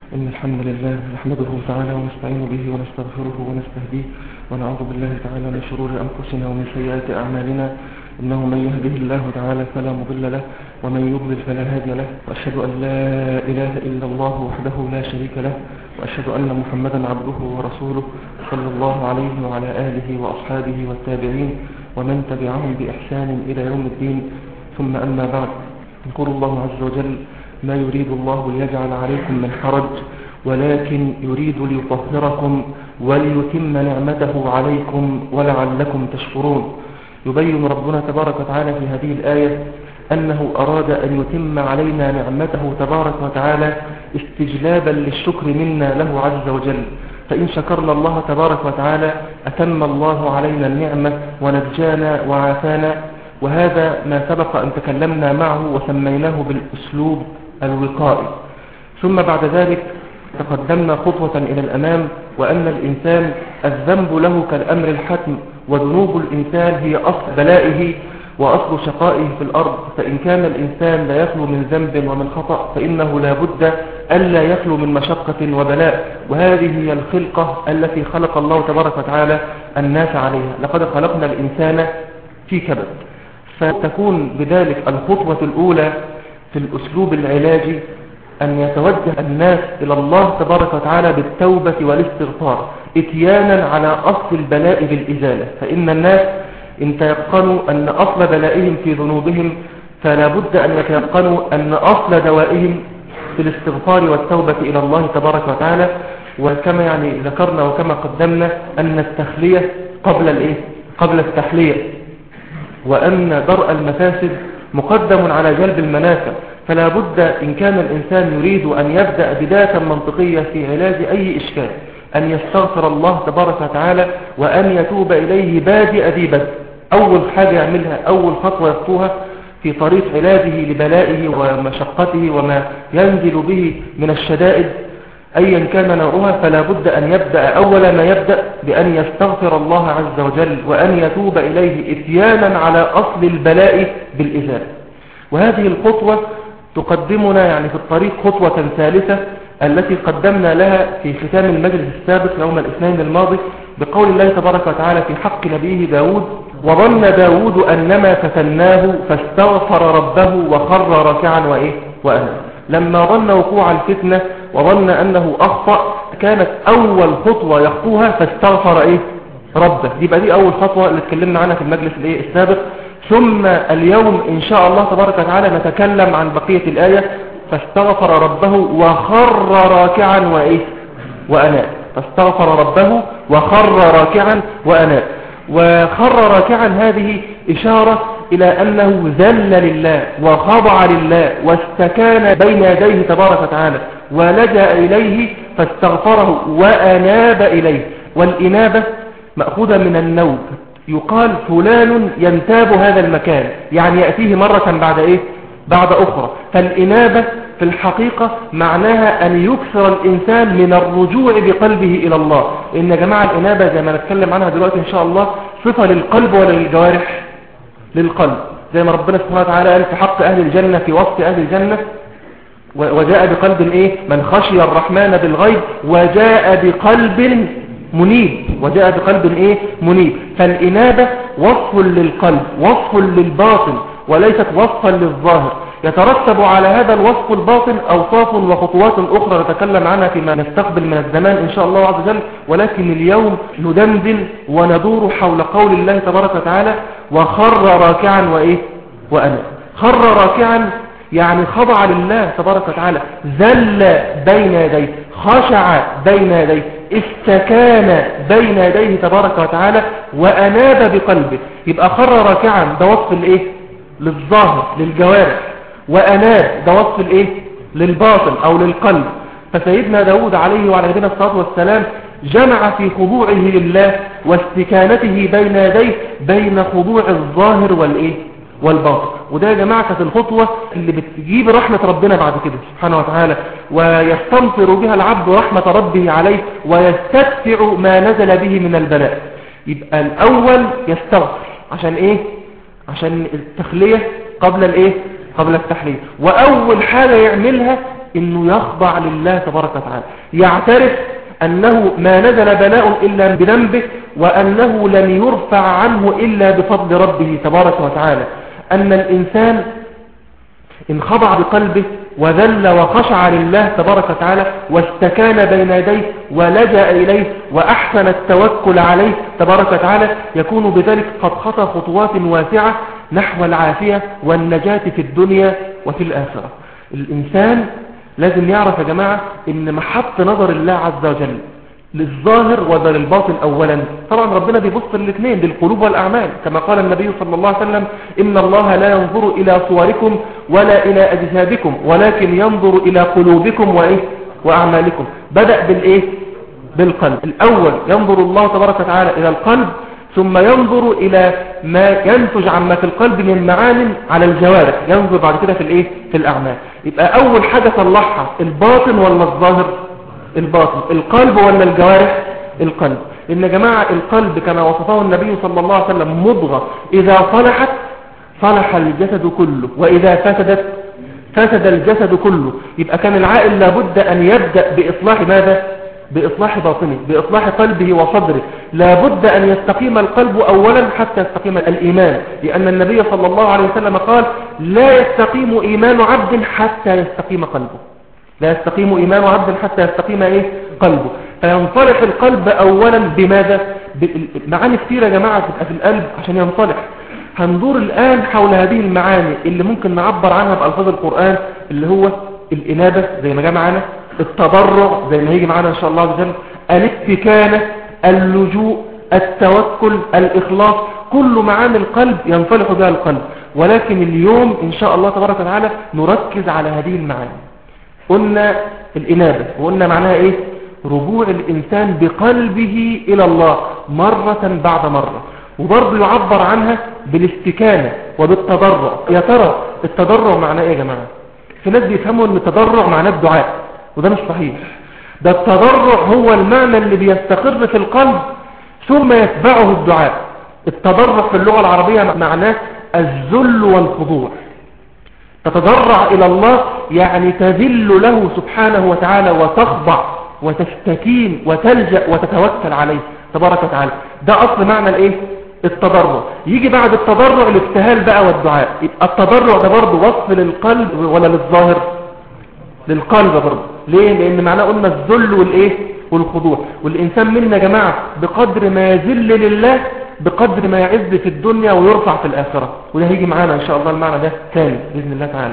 إن الحمد لله نحمده تعالى ونستعين به ونستغفره ونستهديه ونعوذ بالله تعالى من شرور أنفسنا ومن سيئات أعمالنا. إنه من يهده الله تعالى فلا مضل له ومن يضلل فلا هادي له، وأشهد أن لا إله إلا الله وحده لا شريك له، وأشهد أن محمدا عبده ورسوله صلى الله عليه وعلى آله وأصحابه والتابعين ومن تبعهم بإحسان إلى يوم الدين. ثم أما بعد، يقول الله عز وجل: ما يريد الله ليجعل عليكم من حرج ولكن يريد ليطهركم وليتم نعمته عليكم ولعلكم تشكرون. يبين ربنا تبارك وتعالى في هذه الآية أنه أراد أن يتم علينا نعمته تبارك وتعالى استجلابا للشكر منا له عز وجل. فإن شكرنا الله تبارك وتعالى أتم الله علينا النعمة ونجانا وعافانا، وهذا ما سبق أن تكلمنا معه وسميناه بالأسلوب الوقائي. ثم بعد ذلك تقدمنا خطوة إلى الأمام، وأن الإنسان الذنب له كالأمر الحتم، وذنوب الإنسان هي أصل بلائه وأصل شقائه في الأرض. فإن كان الإنسان لا يخلو من ذنب ومن خطأ فإنه لا بد ألا يخلو من مشقة وبلاء، وهذه هي الخلقة التي خلق الله تبارك وتعالى الناس عليها. لقد خلقنا الإنسان في كبد. فتكون بذلك الخطوة الأولى في الأسلوب العلاجي أن يتوجه الناس إلى الله تبارك وتعالى بالتوبة والاستغفار إتيانا على أصل البلاء بالإزالة. فإن الناس إن تيقنوا أن أصل بلائهم في ذنوبهم فلا بد أن يتيقنوا أن أصل دوائهم في الاستغفار والتوبة إلى الله تبارك وتعالى. وكما ذكرنا وكما قدمنا أن التخلية قبل التحلية، وأن درء المفاسد مقدم على جلب المنافع. فلا بد إن كان الإنسان يريد أن يبدأ بداية منطقية في علاج أي إشكال أن يستغفر الله تبارك وتعالى وأن يتوب إليه بادئ ذي بدء. أول حاجة يعملها، أول خطوة يخطوها في طريق علاجه لبلائه ومشقته وما ينزل به من الشدائد أيا كان نوعها، فلا بد أن يبدأ أول ما يبدأ بأن يستغفر الله عز وجل وأن يتوب إليه إتيانا على أصل البلاء بالإزالة. وهذه الخطوة تقدمنا في الطريق خطوة ثالثة التي قدمنا لها في ختام المجلس السابق يوم الاثنين الماضي بقول الله تبارك وتعالى في حق نبيه داود: وظن داود أنما فتناه فاستغفر ربه وخر راكعا وأناب. لما ظن وقوع الفتنة وظن أنه أخطأ كانت أول خطوة يخطوها فاستغفر ربه. دي أول خطوة اللي اتكلمنا عنها في المجلس السابق. ثم اليوم إن شاء الله تبارك وتعالى نتكلم عن بقية الآية: فاستغفر ربه وخر راكعا وأناب. فاستغفر ربه وخر راكعا وأناب. وخر راكعا هذه إشارة إلى أنه ذل لله وخضع لله واستكان بين يديه تبارك وتعالى ولجأ إليه فاستغفره وأناب إليه. والإنابة مأخوذة من النوب، يقال فلان ينتاب هذا المكان، يعني يأتيه مرة بعد أخرى. فالإنابة في الحقيقة معناها أن يكثر الإنسان من الرجوع بقلبه إلى الله. إن جماعة الإنابة زي ما نتكلم عنها دلوقتي إن شاء الله صفة للقلب ولا للجوارح؟ للقلب، زي ما ربنا سبحانه وتعالى قال في حق أهل الجنة في وصف أهل الجنة: وجاء بقلب من خشي الرحمن بالغيب وجاء بقلب منيب. وجاء بقلب منيب. فالإنابة وصف للقلب، وصف للباطن، وليست وصفا للظاهر. يترتب على هذا الوصف الباطن أوصاف وخطوات أخرى نتكلم عنها فيما نستقبل من الزمان إن شاء الله عز وجل. ولكن اليوم ندندن وندور حول قول الله تبارك وتعالى: وخر راكعا وأناب. خر راكعا يعني خضع لله تبارك وتعالى، ذل بين يديه، خشع بين يديه، استكان بين يديه تبارك وتعالى وأناب بقلبه. يبقى خر راكعا ده وصف للظاهر للجوارح، وأناب ده وصف للباطن أو للقلب. فسيدنا داود عليه وعلى نبينا الصلاة والسلام جمع في خضوعه لله واستكانته بين يديه بين خضوع الظاهر والباطن. وده يا جماعة كانت الخطوة اللي بتجيب رحمة ربنا بعد كده سبحانه وتعالى، ويستمطر بها العبد رحمة ربه عليه ويستدفع ما نزل به من البلاء. يبقى الأول يستغفر عشان التخلية قبل التحلية. وأول حاجة يعملها انه يخضع لله تبارك وتعالى، يعترف انه ما نزل بلاء الا بذنبه، وانه لن يرفع عنه الا بفضل ربه تبارك وتعالى، ان الانسان إن خضع بقلبه وذل وخشع لله تبارك وتعالى واستكان بين يديه ولجأ إليه وأحسن التوكل عليه تبارك وتعالى، يكون بذلك قد خطى خطوات واسعة نحو العافية والنجاة في الدنيا وفي الآخرة. الإنسان لازم يعرف يا جماعة إن محط نظر الله عز وجل للظاهر ولا للباطن أولا. طبعا ربنا بيبص الاثنين، للقلوب والأعمال، كما قال النبي صلى الله عليه وسلم: إن الله لا ينظر إلى صوركم ولا إلى أجسادكم ولكن ينظر إلى قلوبكم وأعمالكم. بدأ بالإيه؟ بالقلب. الأول ينظر الله تبارك وتعالى إلى القلب، ثم ينظر إلى ما ينتج عما في القلب من معان على الجوارح، ينظر بعد كده في الإيه؟ في الأعمال. يبقى أول حاجة صلحها الباطن ولا الظاهر؟ الباطن. القلب ولا الجوارح؟ القلب. إن يا جماعة القلب كما وصفه النبي صلى الله عليه وسلم مضغة إذا صلحت صلح الجسد كله، وإذا فسدت فسد الجسد كله. يبقى كان العاقل لابد أن يبدأ بإصلاح ماذا؟ بإصلاح باطنه، بإصلاح قلبه وصدره. لابد أن يستقيم القلب أولا حتى يستقيم الإيمان، لأن النبي صلى الله عليه وسلم قال: لا يستقيم إيمان عبد حتى يستقيم قلبه. لا يستقيم إيمان عبد حتى يستقيم إيه؟ قلبه. فينصلح القلب أولا بماذا؟ معاني كثيرة يا جماعة تبقى في القلب عشان ينصلح. هندور الآن حول هذه المعاني اللي ممكن نعبر عنها بألفاظ القرآن، اللي هو الإنابة زي ما جاء معانا، التضرع زي ما هيجي معانا إن شاء الله عز وجل، الاستكانة، اللجوء، التوكل، الإخلاص، كل معاني القلب ينصلح بها القلب. ولكن اليوم إن شاء الله تبارك وتعالى نركز على هذه المعاني. قلنا الإنابة، وقلنا معناها إيه؟ رجوع الإنسان بقلبه إلى الله مرة بعد مرة. وبرضه يعبر عنها بالاستكانة وبالتضرع. يا ترى التضرع معناه إيه يا جماعة؟ في ناس بيفهموا أن التضرع معناه الدعاء، وده مش صحيح. ده التضرع هو المعنى اللي بيستقر في القلب ثم يتبعه الدعاء. التضرع في اللغة العربية معناه الذل والخضوع. تتضرع إلى الله يعني تذل له سبحانه وتعالى وتخضع وتستكين وتلجأ وتتوكل عليه تبارك وتعالى. ده أصل معنى الإيه؟ التضرع. يجي بعد التضرع الابتهال بقى والدعاء. يبقى التضرع ده برضه وصف للقلب ولا للظاهر؟ للقلب برضه. ليه؟ لأن معناه قلنا الذل والإيه؟ والخضوع. والإنسان منا يا جماعة بقدر ما يذل لله بقدر ما يعز في الدنيا ويرفع في الآخرة. وده هيجي معانا إن شاء الله المعنى ده ثاني بإذن الله تعالى.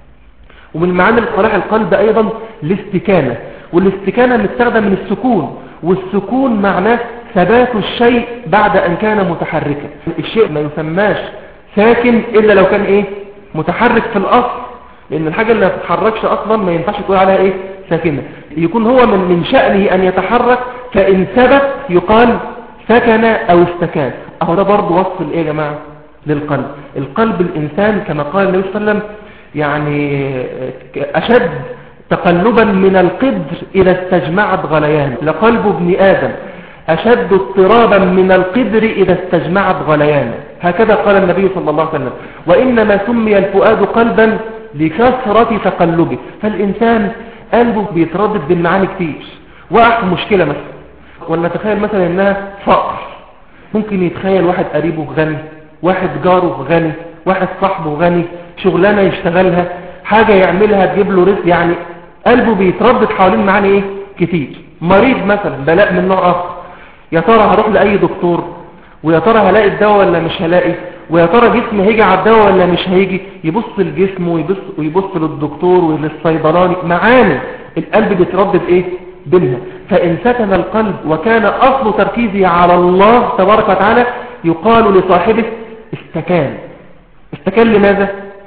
ومن معاني صلاح القلب أيضا الاستكانة. والاستكانة مستخدم من السكون، والسكون معناه ثبات الشيء بعد أن كان متحركا. الشيء ما يسماش ساكن إلا لو كان إيه؟ متحرك في الأصل، لأن الحاجة اللي ما تتحركش أصلا ما ينفعش تقول عليها إيه؟ ساكنة. يكون هو من شأنه أن يتحرك، فإن ثبت يقال سكن أو استكان. أهو ده برضه وصف الإيه يا جماعة؟ للقلب. القلب الإنسان كما قال النبي صلى الله عليه وسلم يعني أشد تقلبا من القدر إذا استجمعت غليان. لقلب ابن آدم أشد اضطرابا من القدر إذا استجمعت غليان. هكذا قال النبي صلى الله عليه وسلم. وإنما سمي الفؤاد قلبا لكثرة تقلبه. فالإنسان قلبه بيتردد بالمعاني كتير. وقع في مشكلة مثلا، ولا تخيل مثلا إنها فقر، ممكن يتخيل واحد قريبه غني، واحد جاره غني، واحد صاحبه غني، شغلانة يشتغلها، حاجة يعملها تجيب له رزق. يعني قلبه بيتردد حوالين معاني ايه كتير. مريض مثلا بلاء من نوع اخر، يا ترى هروح لأي دكتور، ويا ترى هلاقي الدواء ولا مش هلاقي، ويا ترى جسمي هيجي على الدواء ولا مش هيجي. يبص لجسمه ويبص للدكتور وللصيدلاني. معاني القلب بيتردد ايه بينها. فإن سكن القلب وكان أصل تركيزه على الله تبارك وتعالى يقال لصاحبه استكان. استكان لماذا؟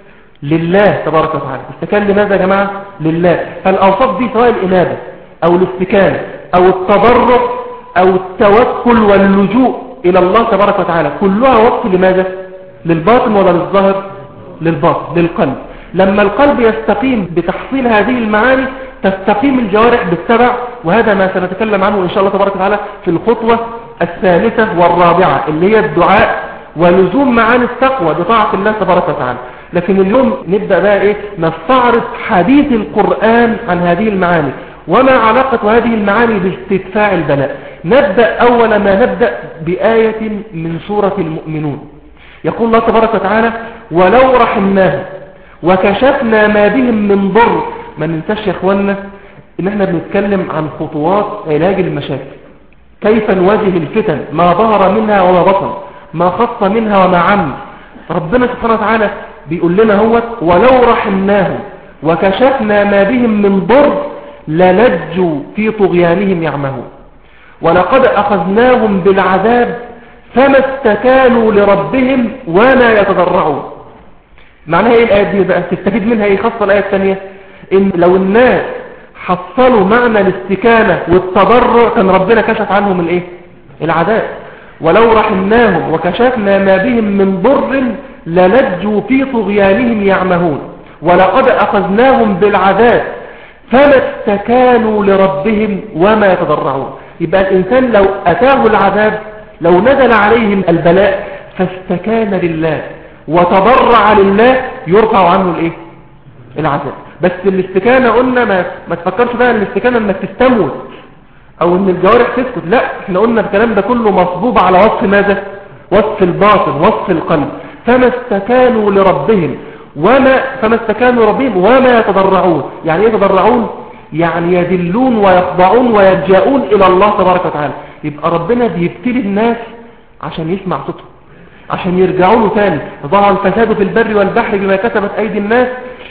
لله تبارك وتعالى. استكان لماذا يا جماعة؟ لله. فالأوصاف دي سواء الإنابة أو الاستكان أو التضرع أو التوكل واللجوء إلى الله تبارك وتعالى كلها وصف لماذا؟ للباطن ولا للظاهر؟ للباطن، للقلب. لما القلب يستقيم بتحصيل هذه المعاني تستقيم الجوارح بالتبع. وهذا ما سنتكلم عنه إن شاء الله تبارك وتعالى في الخطوة الثالثة والرابعة، اللي هي الدعاء ولزوم معاني التقوى بطاعة الله تبارك وتعالى. لكن اليوم نبدأ بقى ايه نستعرض حديث القرآن عن هذه المعاني وما علاقة هذه المعاني باستدفاع البلاء. نبدأ أول ما نبدأ بآية من سورة المؤمنون. يقول الله تبارك وتعالى ولو رحمناه وكشفنا ما بهم من ضر. ما ننساش يا اخوانا ان احنا بنتكلم عن خطوات علاج المشاكل، كيف نواجه الفتن ما ظهر منها وما بطن، ما خص منها وما عم. ربنا سبحانه وتعالى بيقول لنا هو ولو رحمناهم وكشفنا ما بهم من ضر للجوا في طغيانهم يعمهون ولقد أخذناهم بالعذاب فما استكانوا لربهم وما يتضرعون. معناها ايه الآية دي بقى؟ تستفيد منها ايه؟ خاصة الآية الثانية ان لو الناس حصلوا معنى الاستكانة والتضرع كان ربنا كشف عنهم الايه؟ العذاب. ولو رحمناهم وكشفنا ما بهم من ضر للجوا في طغيانهم يعمهون ولقد أخذناهم بالعذاب فما استكانوا لربهم وما يتضرعون. يبقى الإنسان لو أتاه العذاب، لو نزل عليهم البلاء فاستكان لله وتضرع لله يرفع عنه الايه؟ العذاب. بس الاستكانة قلنا ما تفكرش بقى ان الاستكانة انك تستموت او ان الجوارح تسكت، لا، احنا قلنا الكلام ده كله مصبوب على وصف ماذا؟ وصف الباطن، وصف القلب. فما استكانوا لربهم وما يتضرعون. يعني ايه يتضرعون؟ يعني يذلون ويخضعون ويلجأون الى الله تبارك وتعالى. يبقى ربنا بيبتلي الناس عشان يسمع صوتهم، عشان يرجعوا له تاني. ظهر الفساد في البر والبحر بما كسبت ايدي الناس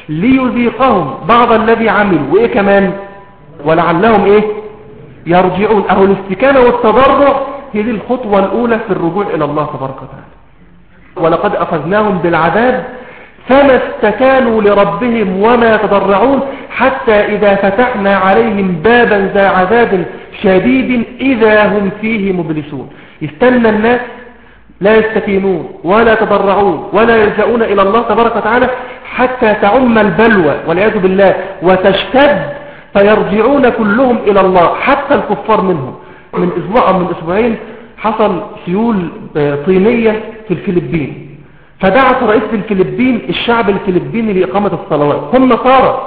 ليذيقهم بعض الذي عملوا، وايه كمان؟ ولعلهم ايه؟ يرجعون. اهو الاستكانة والتضرع هي دي الخطوة الاولى في الرجوع الى الله تبارك وتعالى. ولقد اخذناهم بالعذاب فما استكانوا لربهم وما يتضرعون حتى اذا فتحنا عليهم بابا ذا عذاب شديد اذا هم فيه مبلسون. يستنى الناس لا يستكينون ولا يتضرعون ولا يلجؤون إلى الله تبارك وتعالى حتى تعم البلوى والعياذ بالله وتشتد فيرجعون كلهم إلى الله حتى الكفار منهم. من أسبوع أو من أسبوعين حصل سيول طينية في الفلبين، فدعت رئيس الفلبين الشعب الفلبيني لإقامة الصلوات. هم نصارى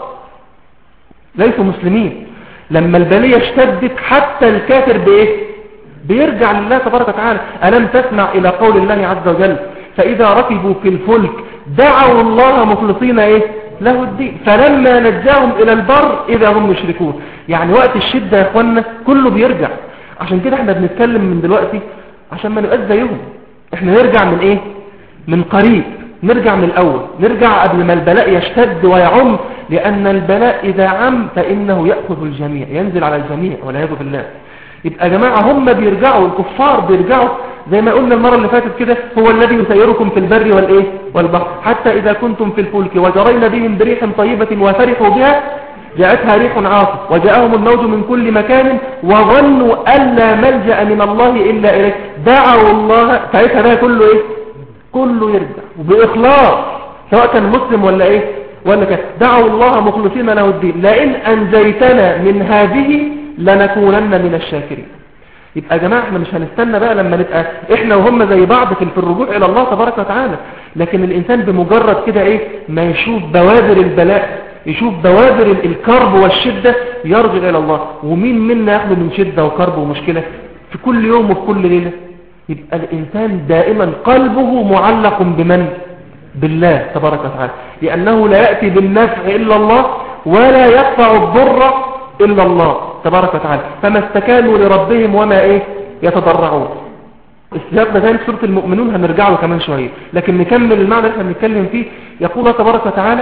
ليسوا مسلمين. لما البلية اشتدت حتى الكافر بإيه؟ بيرجع لله تبارك وتعالى. ألم تسمع إلى قول الله عز وجل فإذا ركبوا في الفلك دعوا الله مخلصين إيه؟ له الدين فلما نجاهم إلى البر إذا هم يشركون. يعني وقت الشدة يا أخوانا كله بيرجع. عشان كده احنا بنتكلم من دلوقتي عشان ما نبقاش زيهم. احنا نرجع من إيه؟ من قريب، نرجع من الأول، نرجع قبل ما البلاء يشتد ويعم، لأن البلاء إذا عم فإنه يأخذ الجميع، ينزل على الجميع والعياذ بالله. يبقى يا جماعة هم بيرجعوا، الكفار بيرجعوا زي ما قلنا المرة اللي فاتت كده، هو الذي يسيركم في البر والإيه والبحر حتى إذا كنتم في الفلك وجرينا بهم بريح طيبة وفرحوا بها جاءتها ريح عاصف وجاءهم الموج من كل مكان وظنوا أن لا ملجأ من الله إلا إليه دعوا الله. ساعتها بقى كله إيه؟ كله يرجع وبإخلاص سواء كان مسلم ولا إيه ولا كان. دعوا الله مخلصين له الدين لئن أنجيتنا من هذه لنكونن من الشاكرين. يبقى يا جماعة احنا مش هنستنى بقى لما نبقى احنا وهم زي بعض في الرجوع الى الله تبارك وتعالى، لكن الانسان بمجرد كده ايه ما يشوف بوادر البلاء، يشوف بوادر الكرب والشدة يرجع الى الله. ومين منا ياخده من شدة وكرب ومشكلة في كل يوم وفي كل ليلة؟ يبقى الانسان دائما قلبه معلق بمن؟ بالله تبارك وتعالى، لانه لا يأتي بالنفع الا الله ولا يدفع الضر إلا الله تبارك وتعالى. فما استكانوا لربهم وما إيه يتضرعون. السياق ده زي سورة المؤمنون هنرجع له كمان شوية، لكن نكمل المعنى اللي احنا بنتكلم فيه. يقول الله تبارك وتعالى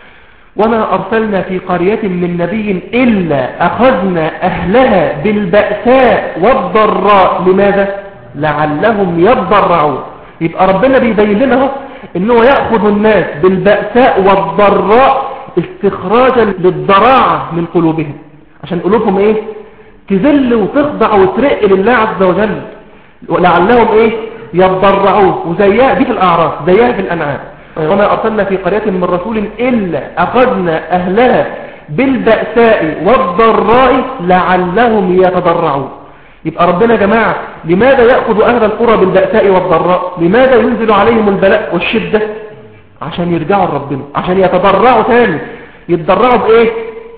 وما أرسلنا في قرية من نبي إلا أخذنا أهلها بالبأساء والضراء. لماذا؟ لعلهم يضرعون. يبقى ربنا بيبين لنا إنه يأخذ الناس بالبأساء والضراء استخراجا للضراعة من قلوبهم، عشان قلوبهم ايه تذل وتخضع وترق لله عز وجل. ولعلهم ايه يضرعون. وزيها دي في الأعراف زيها في الأنعام. وما أرسلنا في قرية من رسول إلا أخذنا أهلها بالبأساء والضراء لعلهم يتضرعون. يبقى ربنا يا جماعة لماذا يأخذ أهل القرى بالبأساء والضراء؟ لماذا ينزل عليهم البلاء والشدة؟ عشان يرجعوا لربنا، عشان يتضرعوا تاني. يتضرعوا بايه؟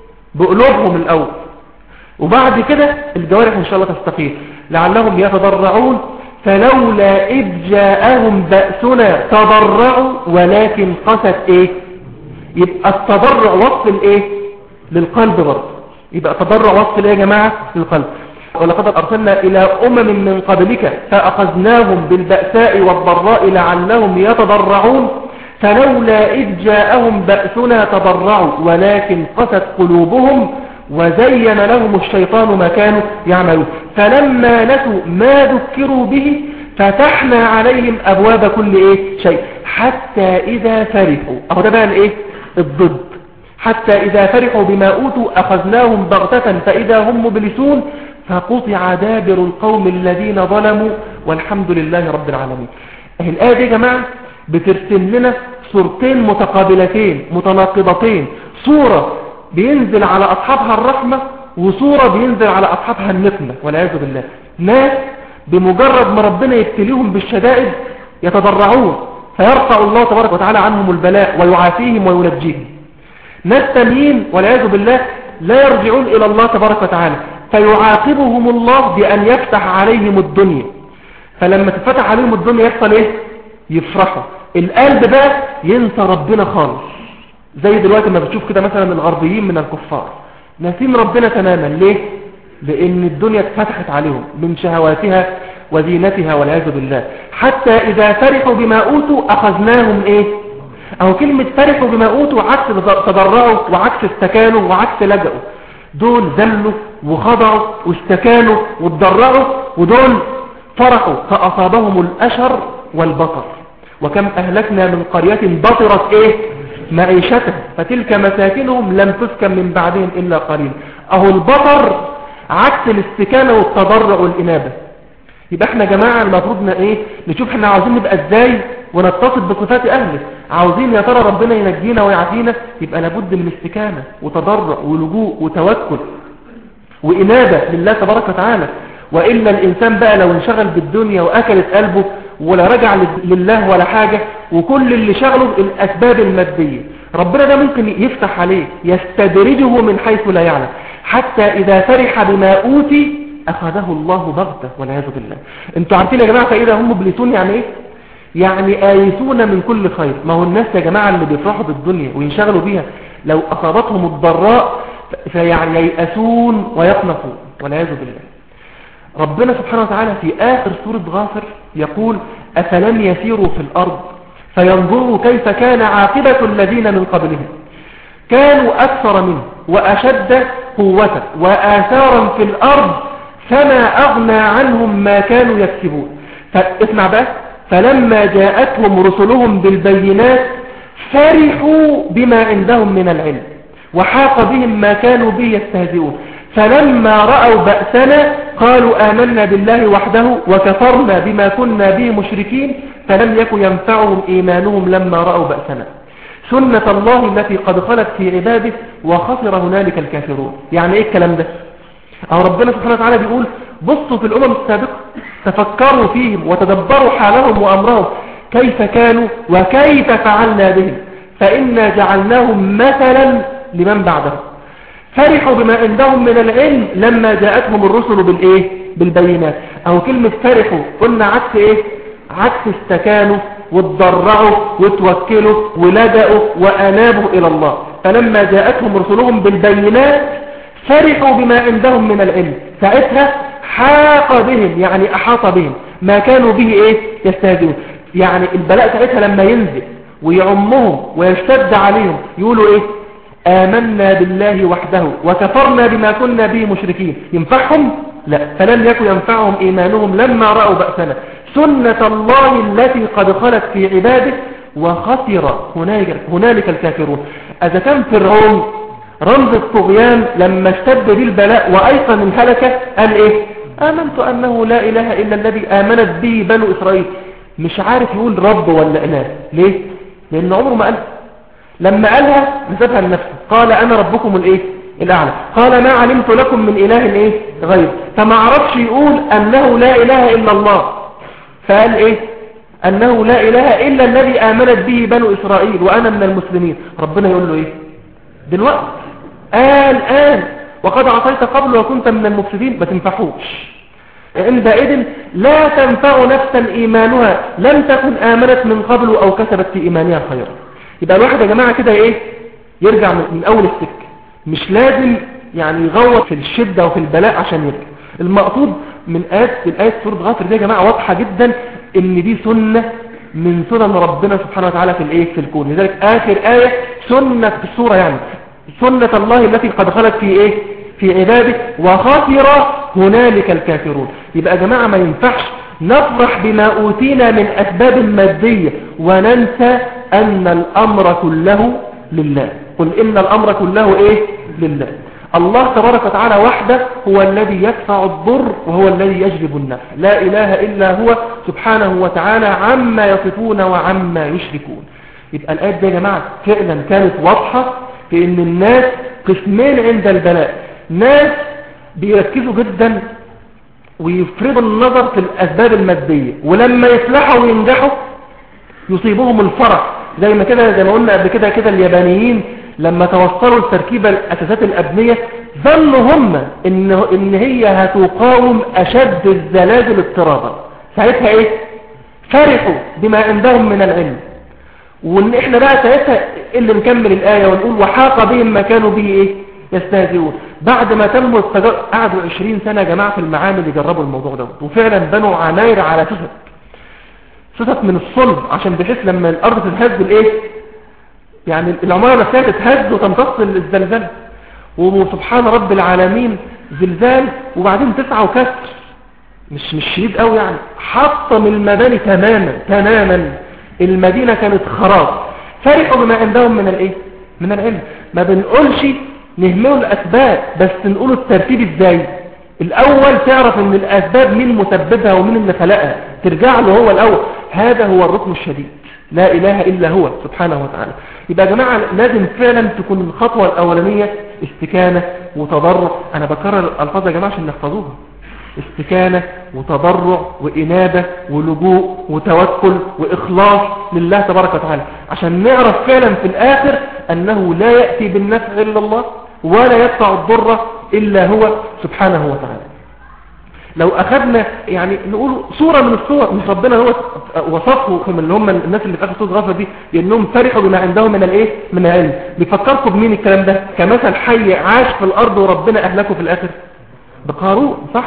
بقلوبهم الاول، وبعد كده الجوارح ان شاء الله تستقيم. لعلهم يتضرعون فلولا إذ جاءهم بأسنا تضرعوا ولكن قست ايه؟ يبقى التضرع وصف الايه؟ للقلب برضه. يبقى التضرع وصف الايه يا جماعة؟ للقلب. ولقد أرسلنا إلى من قبلك فأخذناهم بالبأساء والضراء لعلهم يتضرعون فلولا إذ جاءهم بأسنا تضرعوا ولكن قست قلوبهم وزين لهم الشيطان ما كانوا يعملون فلما نسوا ما ذكروا به فتحنا عليهم أبواب كل إيه شيء حتى إذا فرحوا. أهو ده بقى الإيه؟ الضد. حتى إذا فرحوا بما أوتوا أخذناهم بغتة فإذا هم مبلسون فقطع دابر القوم الذين ظلموا والحمد لله رب العالمين. الآية دي يا جماعة بترسم لنا صورتين متقابلتين متناقضتين، صورة بينزل على أصحابها الرحمة وصورة بينزل على أصحابها النقمة والعياذ بالله. ناس بمجرد ما ربنا يبتليهم بالشدائد يتضرعون فيرفع الله تبارك وتعالى عنهم البلاء ويعافيهم وينجيهم. ناس تانيين والعياذ بالله لا يرجعون إلى الله تبارك وتعالى فيعاقبهم الله بأن يفتح عليهم الدنيا، فلما تفتح عليهم الدنيا يحصل ايه؟ يفرحوا. القلب بقى ينسى ربنا خالص، زي دلوقتي ما بتشوف كده مثلا الغربيين من الكفار ناسين ربنا تماما. ليه؟ لأن الدنيا اتفتحت عليهم من شهواتها وزينتها والعياذ بالله. حتى إذا فرحوا بما أوتوا أخذناهم ايه؟ أو كلمة فرحوا بما أوتوا عكس تضرعوا وعكس استكانوا وعكس لجأوا. دول ذلوا وخضعوا واستكانوا واتضرعوا، ودول فرحوا فأصابهم الأشر والبطر. وكم أهلكنا من قرية بطرت ايه؟ معيشتها فتلك مساكنهم لم تسكن من بعدهم إلا قليل. أهو البطر عكس الاستكانة والتضرع والإنابة. يبقى احنا جماعة المفروض ايه؟ نشوف احنا عاوزين نبقى ازاي ونتصف بصفات أهله. عاوزين يا ترى ربنا ينجينا ويعافينا، يبقى لابد من استكانة وتضرع ولجوء وتوكل وإنابة لله تبارك وتعالى. وإلا الإنسان بقى لو انشغل بالدنيا وأكلت قلبه ولا رجع لله ولا حاجة، وكل اللي شغله الأسباب المادية، ربنا ده ممكن يفتح عليه يستدرجه من حيث لا يعلم حتى إذا فرح بما أوتي أخذه الله بغتة والعياذ بالله. انتوا عارفين يا جماعة فإذا هم مبلسون يعني ايه؟ يعني آيسون من كل خير. ما هو الناس يا جماعة اللي بيفرحوا بالدنيا وينشغلوا بيها لو أصابتهم الضراء فيعني ييأسون ويقنطون والعياذ بالله. ربنا سبحانه وتعالى في آخر سورة غافر يقول أفلم يسيروا في الأرض فينظروا كيف كان عاقبة الذين من قبلهم كانوا أكثر منه وأشد قوة وآثارا في الأرض فما أغنى عنهم ما كانوا يكسبون. فاسمع بقى، فلما جاءتهم رسلهم بالبينات فرحوا بما عندهم من العلم وحاق بهم ما كانوا به يستهزئون فلما رأوا بأسنا قالوا آمنا بالله وحده وكفرنا بما كنا به مشركين فلم يكن ينفعهم إيمانهم لما رأوا بأسنا سنة الله التي قد خلت في عباده وخسر هنالك الكافرون. يعني ايه الكلام ده؟ أو ربنا سبحانه وتعالى بيقول بصوا في الأمم السابقة تفكروا فيهم وتدبروا حالهم وأمرهم كيف كانوا وكيف فعلنا بهم فإنا جعلناهم مثلا لمن بعدهم فرحوا بما عندهم من العلم لما جاءتهم الرسل بالإيه؟ بالبينات. أو كلمة فرحوا قلنا عكس إيه؟ عكس استكانوا واتضرعوا وتوكلوا ولجأوا وأنابوا إلى الله. فلما جاءتهم رسلهم بالبينات فرحوا بما عندهم من العلم ساعتها حاق بهم يعني أحاط بهم ما كانوا به إيه؟ يستهزئون. يعني البلاء ساعتها لما ينزل ويعمهم ويشتد عليهم يقولوا إيه؟ آمنا بالله وحده وكفرنا بما كنا به مشركين. ينفعهم؟ لا. فلم يكن ينفعهم إيمانهم لما رأوا بأسنا سنة الله التي قد خلت في عباده وخسر هنالك الكافرون. إذا كان فرعون رمز الطغيان لما اشتد به البلاء وأيقن الهلكة قال إيه؟ آمنت أنه لا إله إلا الذي آمنت به بنو إسرائيل. مش عارف يقول رب ولا إله. ليه؟ لأن عمره ما قال. لما قالها نسبها لنفسه قال أنا ربكم الإيه؟ الأعلى. قال ما علمت لكم من إله إيه؟ غير. فما عرفش يقول أنه لا إله إلا الله فقال إيه؟ أنه لا إله إلا الذي آمنت به بنو إسرائيل وأنا من المسلمين. ربنا يقول له إيه دلوقتي؟ الآن وقد عصيت قبل وكنت من المفسدين. ما تنفعوش عندئذ، لا تنفع نفسا إيمانها لم تكن آمنت من قبل أو كسبت في إيمانها خيرا. يبقى الواحد يا جماعة كده إيه يرجع من أول السكة، مش لازم يعني يغوط في الشدة وفي البلاء عشان يرجع. المقصود من الآية سورة غافر دي يا جماعة واضحة جدا إن دي سنة من سنن ربنا سبحانه وتعالى في الإيه في الكون. لذلك آخر آية سنة السورة، يعني سنة الله التي قد خلت في إيه في عباده وخسر هنالك الكافرون. يبقى يا جماعة ما ينفعش نفرح بما أوتينا من أسباب مادية وننسى أن الأمر كله لله. قل إن الأمر كله إيه لله. الله تبارك وتعالى وحده هو الذي يدفع الضر وهو الذي يجلب النفع، لا إله إلا هو سبحانه وتعالى عما يصفون وعما يشركون. يبقى الآية دي يا جماعة فعلا كانت واضحة في أن الناس قسمين عند البلاء، ناس بيركزوا جدا ويفرضوا النظر في الأسباب المادية، ولما يفلحوا وينجحوا يصيبهم الفرح، زي ما قلنا قبل كده اليابانيين لما توصلوا لتركيب الأساسات الأبنية ظنوا هم إن هي هتقاوم أشد الزلازل اضطرابا. ساعتها إيه فرحوا بما عندهم من العلم، وإن إحنا بقى ساعتها اللي نكمل الآية ونقول وحاق بهم ما كانوا به إيه يستهزئون. بعد ما تموا التجارب قعدوا 20 سنة يا جماعة في المعامل يجربوا الموضوع ده، وفعلا بنوا عماير على سوسة من الصلب، عشان بحيث لما الأرض تتهز الإيه يعني العمارة نفسها تتهز وتمتص الزلزال. وسبحان رب العالمين زلزال وبعدين 9 وكسر مش شديد قوي، يعني حطم المباني تماما. المدينة كانت خراب. فرحوا بما عندهم من الايه من العلم. ما بنقولش نهملوا الاسباب، بس نقولوا الترتيب ازاي. الاول تعرف ان الاسباب مين مسببها ومين اللي خلقها، ترجع له هو الاول. هذا هو الركن الشديد، لا اله الا هو سبحانه وتعالى. يبقى يا جماعة لازم فعلا تكون الخطوة الاولانية استكانة وتضرع. انا بكرر الالفاظ يا جماعة عشان نحفظوها. استكانة وتضرع وإنابة ولجوء وتوكل وإخلاص لله تبارك وتعالى، عشان نعرف فعلا في الآخر أنه لا يأتي بالنفع إلا الله ولا يدفع الضر إلا هو سبحانه وتعالى. لو أخذنا يعني نقول صورة من الصور، مش ربنا هو وصفهم اللي هم الناس اللي في آخر صورة غافر دي لأنهم فرحوا بما عندهم من الإيه من العلم. بيفكركم بمين الكلام ده؟ كمثل حي عاش في الأرض وربنا أهلكه في الآخر بقارون. صح؟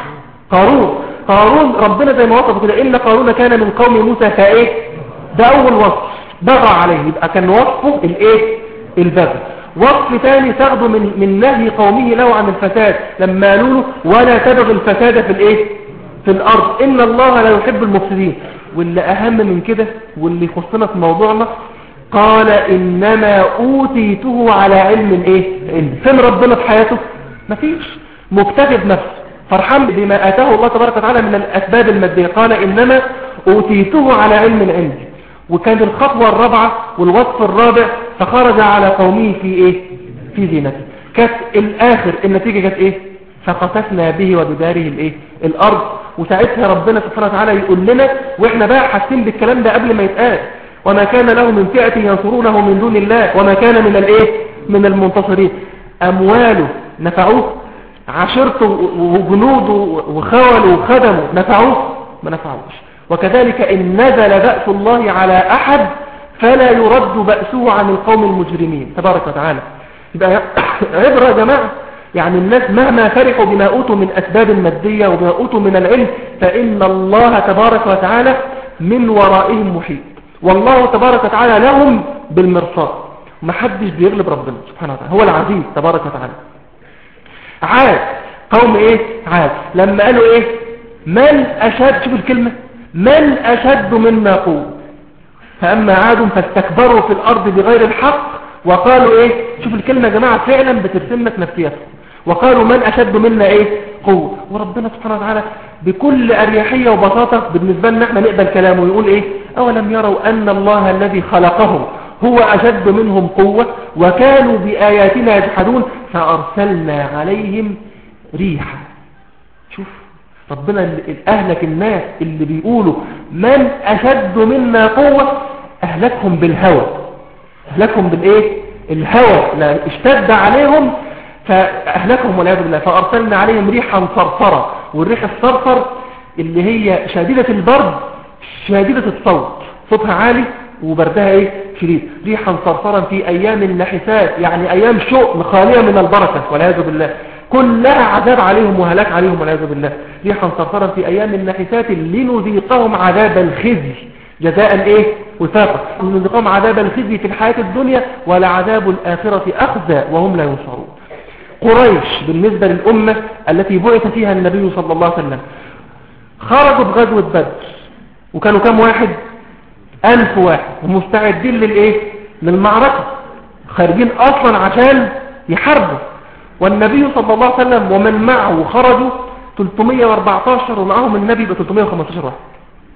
قارون ربنا زي ما وصفه كده إن قارون كان من قوم موسى فايه ده أول وصف بغى عليه. يبقى كان وصفه الايه البغي. وصف ثاني تاخده من نهي قومه له عن الفساد لما قالوا له ولا تبغي الفساد في الايه في الأرض إن الله لا يحب المفسدين. واللي أهم من كده واللي يخصنا في موضوعنا قال إنما أوتيته على علم ايه فين ربنا في حياته؟ مفيش. مكتفي بنفسه فرحان بما آتاه الله تبارك وتعالى من الأسباب المادية. قال إنما أوتيته على علم عندي. وكان الخطوة الرابعة والوصف الرابع فخرج على قومه في إيه في زينته. كانت الآخر النتيجة كانت إيه فقسفنا به وبداره الإيه الأرض. وساعتها ربنا سبحانه وتعالى يقول لنا وإحنا بقى حاسين بالكلام ده قبل ما يتقال وما كان له من فئة ينصرونه من دون الله وما كان من الإيه من المنتصرين. أمواله نفعوه، عشرته وجنوده وخوله وخدمه نفعوه ما نفعوش. وكذلك إن نزل بأس الله على أحد فلا يرد بأسه عن القوم المجرمين تبارك وتعالى. يبقى عبرة يا جماعة، يعني الناس مهما فرحوا بما أوتوا من أسباب مادية وبما أوتوا من العلم فإن الله تبارك وتعالى من ورائهم محيط، والله تبارك وتعالى لهم بالمرصاد. محدش بيغلب ربنا سبحانه وتعالى، هو العزيز تبارك وتعالى. عاد قوم ايه عاد لما قالوا ايه من اشد، شوف الكلمة من اشد منا قوة. فاما عاد فاستكبروا في الارض بغير الحق وقالوا ايه، شوف الكلمة يا جماعة فعلا بترسم لك نفسيتهم. وقالوا من اشد منا ايه قوة. وربنا سبحانه وتعالى بكل اريحية وبساطة بالنسبة لنا احنا نقبل كلامه ويقول ايه اولم يروا ان الله الذي خلقهم هو أشد منهم قوة وكانوا بآياتنا يجحدون فأرسلنا عليهم ريحا. شوف ربنا أهلك الناس اللي بيقولوا من أشد منا قوة أهلكهم بالهوى. أهلكهم بالإيه؟ الهوى، لا اشتد عليهم فأهلكهم والعياذ بالله. فأرسلنا عليهم ريحا صرصرة، والريح الصرصر اللي هي شديدة البرد شديدة الصوت، صوتها عالي وبردها ايه شديد. ريحا صرصرا في أيام النحسات، يعني أيام شؤم خالية من البركة والعياذ بالله، كلها عذاب عليهم وهلاك عليهم والعياذ بالله. ريحا صرصرا في أيام النحسات لنذيقهم عذاب الخزي جزاء ايه وثاقا، لنذيقهم عذاب الخزي في الحياة الدنيا ولعذاب الآخرة أخزى وهم لا ينصرون. قريش بالنسبة للأمة التي بعث فيها النبي صلى الله عليه وسلم خرجوا بغزوة بدر، وكانوا كم واحد؟ 1000 واحد، ومستعدين للإيه؟ للمعركة، خارجين أصلا عشان يحاربوا. والنبي صلى الله عليه وسلم ومن معه خرجوا 314 ومعهم النبي ب 315 واحد.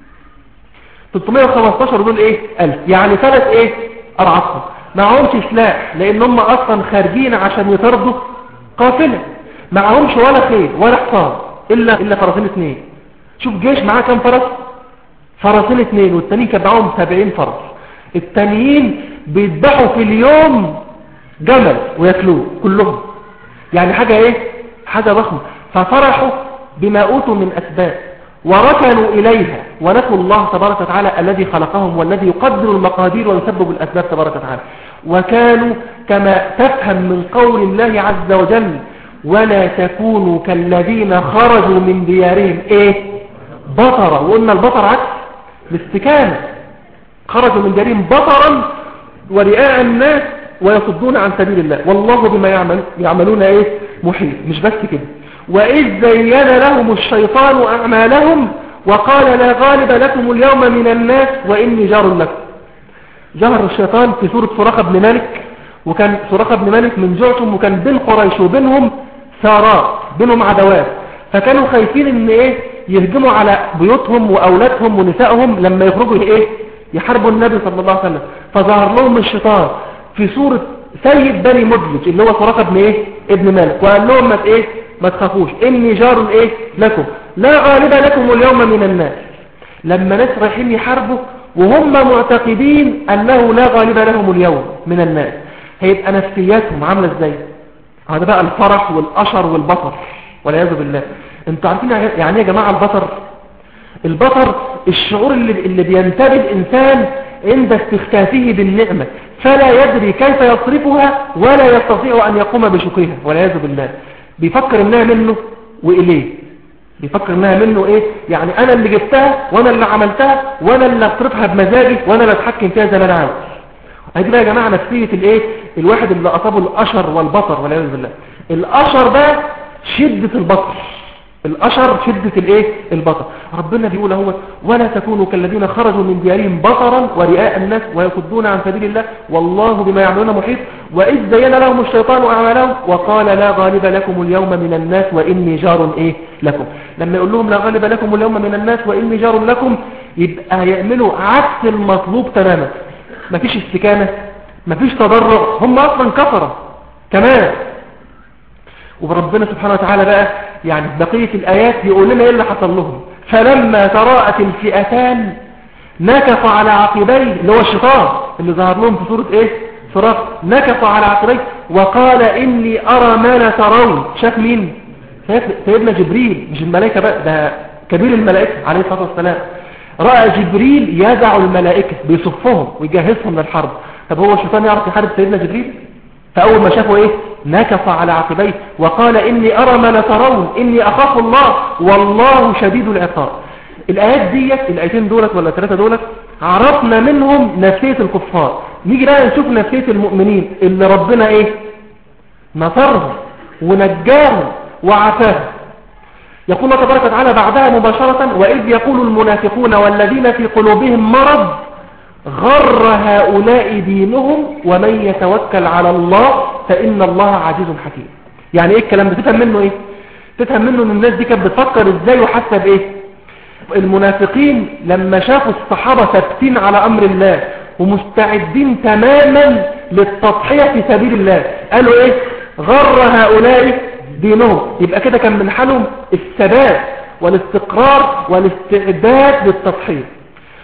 315 دول إيه؟ 1000، يعني 3 إيه؟ أرعاصهم. معهمش سلاح لأن هم أصلا خارجين عشان يطردوا قافلة، معهمش ولا خيل ولا حصان إلا فرسين 2. شوف جيش معاه كم فرس؟ فرسين 2، والتانيين كان معاهم 70 فرس. التانيين بيذبحوا في اليوم جمل وياكلوه كلهم، يعني حاجة ايه؟ حاجة ضخمة. ففرحوا بما اوتوا من اسباب وركنوا اليها ونسوا الله تبارك وتعالى الذي خلقهم والذي يقدر المقادير ويسبب الاسباب تبارك وتعالى. وكانوا كما تفهم من قول الله عز وجل ولا تكونوا كالذين خرجوا من ديارهم ايه؟ بطرا. وقلنا البطر عكس الاستكانة، خرجوا من ديارهم بطرا ورئاء الناس ويصدون عن سبيل الله والله بما يعملون ايه محيط. مش بس كده، وإذ زين لهم الشيطان أعمالهم وقال لا غالب لكم اليوم من الناس وإني جار لكم. ظهر الشيطان في سورة سراقة بن مالك، وكان سراقة بن مالك من جعتهم، وكان بين قريش وبينهم ثارات، بينهم عدوات، فكانوا خايفين ان ايه يهجموا على بيوتهم واولادهم ونسائهم لما يخرجوا ايه يحاربوا النبي صلى الله عليه وسلم. فظهر لهم الشيطان في سورة سيد بني مدلج اللي هو سراقة بن ايه ابن مالك، وقال لهم ما تخافوش اني جار ايه لكم لا غالب لكم اليوم من الناس. لما ناس رايحين يحاربوا وهم معتقدين انه لا غالب لهم اليوم من الناس، هيبقى نفسياتهم عاملة ازاي؟ هذا بقى الفرح والأشر والبطر والعياذ بالله. انتوا عارفين يعني يا جماعة البطر الشعور اللي بينتابه الإنسان عند استخفافه بالنعمة فلا يدري كيف يصرفها ولا يستطيع أن يقوم بشكرها والعياذ بالله. بيفكر انها منه وإليه، بيفكر انها منه ايه، يعني انا اللي جبتها وانا اللي عملتها وانا اللي اصرفها بمزاجي وانا اللي اتحكم فيها زي ما انا عاوز. هذه بقى يا جماعة نفسية الايه الواحد اللي اصابه الاشر والبطر والعياذ بالله. الاشر بقى شدة البطر، الاشر شدة الايه البطر. ربنا بيقول هو ولا تكونوا كالذين خرجوا من ديارهم بطرا ورئاء الناس ويصدون عن سبيل الله والله بما يعملون محيط. وإذ زين لهم الشيطان أعمالهم وقال لا غالب لكم اليوم من الناس وإني جار ايه لكم. لما يقول لهم لا غالب لكم اليوم من الناس وإني جار لكم يبقى يعملوا عكس المطلوب تماما. مفيش استكانة، مفيش تضرع، هم أصلا كفرة كمان. وربنا سبحانه وتعالى بقى يعني بقية الآيات يقول لنا ايه اللي حصل لهم. فلما تراءت الفئتان نكف على عقبيه، اللي هو الشيطان اللي ظهر لهم في سورة ايه سراق، نكف على عقبيه وقال إني أرى ما لا ترون. شاف مين؟ سيدنا جبريل، مش الملائكة بقى، ده كبير الملائكة عليه الصلاة والسلام. رأى جبريل يدع الملائكة بيصفهم ويجهزهم للحرب. طب هو الشيطان يعرف يحارب سيدنا جبريل؟ فأول ما شافوا ايه نكف على عقبيه وقال إني أرى ما لا ترون إني أخاف الله والله شديد العقاب. الآيات ديت الآيتين دولت ولا 3 دولت عرفنا منهم نفسية الكفار. نيجي بقى نشوف نفسية المؤمنين اللي ربنا ايه نصرهم ونجاهم وعافاهم. يقول الله تبارك وتعالى بعدها مباشرة وإذ يقول المنافقون والذين في قلوبهم مرض غر هؤلاء دينهم ومن يتوكل على الله فإن الله عزيز حكيم. يعني ايه الكلام ده؟ تفهم منه ايه؟ تفهم منه ان الناس دي كانت بتفكر ازاي وحاسه بايه. المنافقين لما شافوا الصحابة ثابتين على امر الله ومستعدين تماما للتضحية في سبيل الله قالوا ايه غر هؤلاء دينهم. يبقى كده كان من حالهم الثبات والاستقرار والاستعداد للتضحية.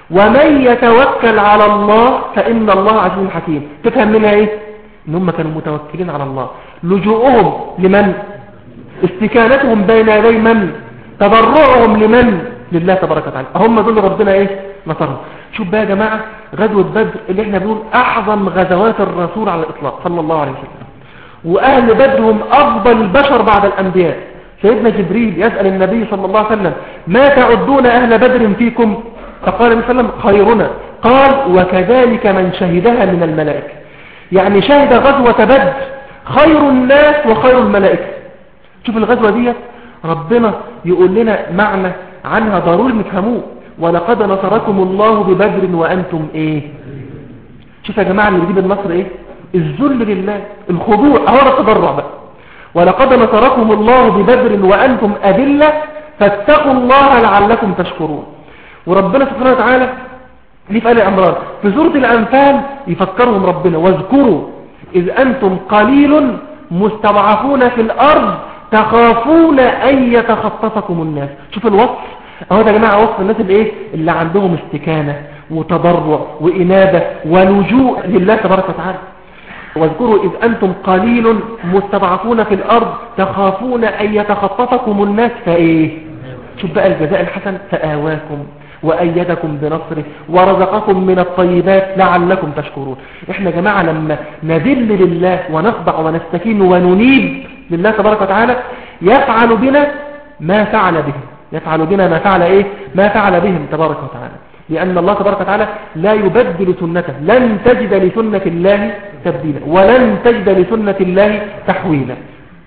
ومن يتوكل على الله فإن الله عزيز حكيم. تفهم منها ايه؟ ان هم كانوا متوكلين على الله، لجوءهم لمن؟ استكانتهم بين يدي من؟ تضرعهم لمن؟ لله تبارك وتعالى. هم دول ربنا ايه؟ نصرهم. شوف بقى يا جماعة غزوة بدر اللي احنا بنقول اعظم غزوات الرسول على الاطلاق صلى الله عليه وسلم، واهل بدر هم افضل البشر بعد الانبياء. سيدنا جبريل يسأل النبي صلى الله عليه وسلم ما تعدون اهل بدر فيكم؟ فقال النبي صلى الله عليه وسلم خيرنا. قال وكذلك من شهدها من الملائكة، يعني شهد غزوة بدر خير الناس وخير الملائكة. شوف الغزوة دي ربنا يقول لنا معنى عنها ضروري نفهموه، ولقد نصركم الله ببدر وأنتم ايه؟ شوف يا جماعة اللي بيجيب النصر ايه؟ الذل لله، الخضوع، هو التضرع بقى. ولقد نصركم الله ببدر وأنتم أذلة فاتقوا الله لعلكم تشكرون. وربنا سبحانه وتعالى دي في آل عمران في سورة الأنفال يفكرهم ربنا واذكروا إذ أنتم قليل مستضعفون في الأرض تخافون أن يتخطفكم الناس. شوف الوصف اهو ده يا جماعة، وصف الناس اللي عندهم استكانة وتضرع وإنابة ولجوء لله تبارك وتعالى. واذكروا إذ أنتم قليل مستضعفون في الأرض تخافون أن يتخطفكم الناس فإيه؟ شوف بقى الجزاء الحسن فآواكم وأيدكم بنصره ورزقكم من الطيبات لعلكم تشكرون. احنا يا جماعة لما نذل لله ونخضع ونستكين وننيب لله تبارك وتعالى يفعل بنا ما فعل به، يفعل بنا ما فعل ايه؟ ما فعل بهم تبارك وتعالى، لأن الله تبارك وتعالى لا يبدل سنته. لن تجد لسنة الله تبديلا ولن تجد لسنة الله تحويلا.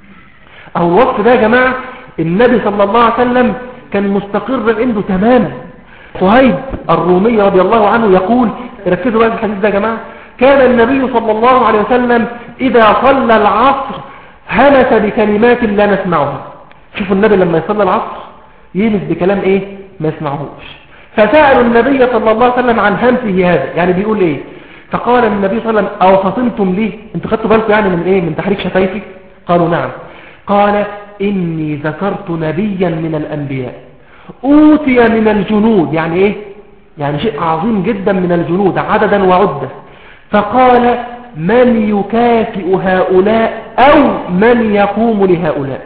أو الوصف ده يا جماعة النبي صلى الله عليه وسلم كان مستقر عنده تماما. صهيب الرومي رضي الله عنه يقول، ركزوا بقى في الحديث ده يا جماعة، كان النبي صلى الله عليه وسلم إذا صلى العصر همس بكلمات لا نسمعها. شوفوا النبي لما يصلي العصر يهمس بكلام ايه؟ ما يسمعهوش. فسألوا النبي صلى الله عليه وسلم عن همسه هذا، يعني بيقول ايه؟ فقال النبي صلى الله عليه وسلم أو فطنتم ليه؟ انتوا خدتوا بالكم يعني من ايه؟ من تحريك شفايفي؟ قالوا نعم. قال إني ذكرت نبيا من الأنبياء أوتي من الجنود، يعني ايه؟ يعني شيء عظيم جدا من الجنود عددا وعدة. فقال من يكافئ هؤلاء أو من يقوم لهؤلاء.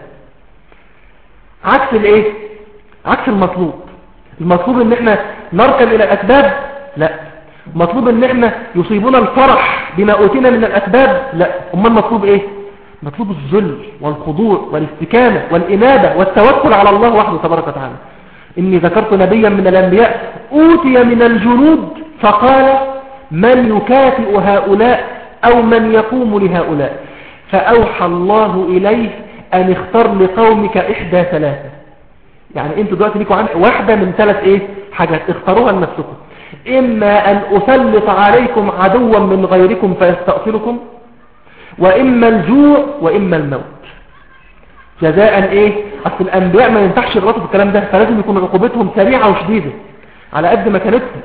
عكس الايه؟ عكس المطلوب. المطلوب ان احنا نركن الى الاسباب، لا. مطلوب ان احنا يصيبنا الفرح بما اوتينا من الاسباب، لا. اما المطلوب ايه؟ مطلوب الذل والخضوع والاستكانة والانابة والتوكل على الله وحده تبارك وتعالى. اني ذكرت نبيا من الانبياء اوتي من الجنود فقال من يكافئ هؤلاء او من يقوم لهؤلاء. فاوحى الله اليه ان اختر لقومك احدى ثلاثة. يعني انتوا دلوقتي ليكوا واحدة من ثلاث ايه حاجات اختاروها لنفسكم. اما ان اسلط عليكم عدوا من غيركم فيستأصلكم، واما الجوع واما الموت. جزاء ايه؟ اصل الانبياء ما ينفعش يغلطوا في الكلام ده، فلازم يكون عقوبتهم سريعة وشديدة على قد مكانتهم.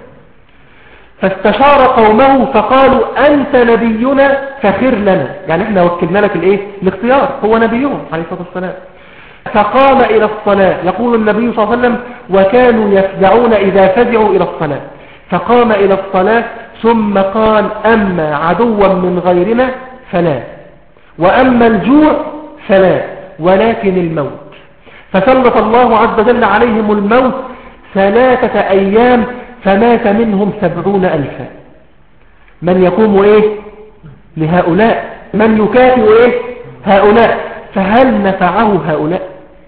فاستشار قومه فقالوا انت نبينا فخر لنا، يعني احنا وكلنا لك الايه؟ الاختيار، هو نبيهم عليه الصلاة والسلام. فقام إلى الصلاة. يقول النبي صلى الله عليه وسلم وكانوا يفزعون إذا فزعوا إلى الصلاة. فقام إلى الصلاة ثم قال أما عدوا من غيرنا فلا، وأما الجوع فلا، ولكن الموت. فسلط الله عز وجل عليهم الموت 3 أيام فمات منهم 70,000. من يقوم إيه لهؤلاء؟ من يكافئ إيه هؤلاء؟ فهل نفعه هؤلاء؟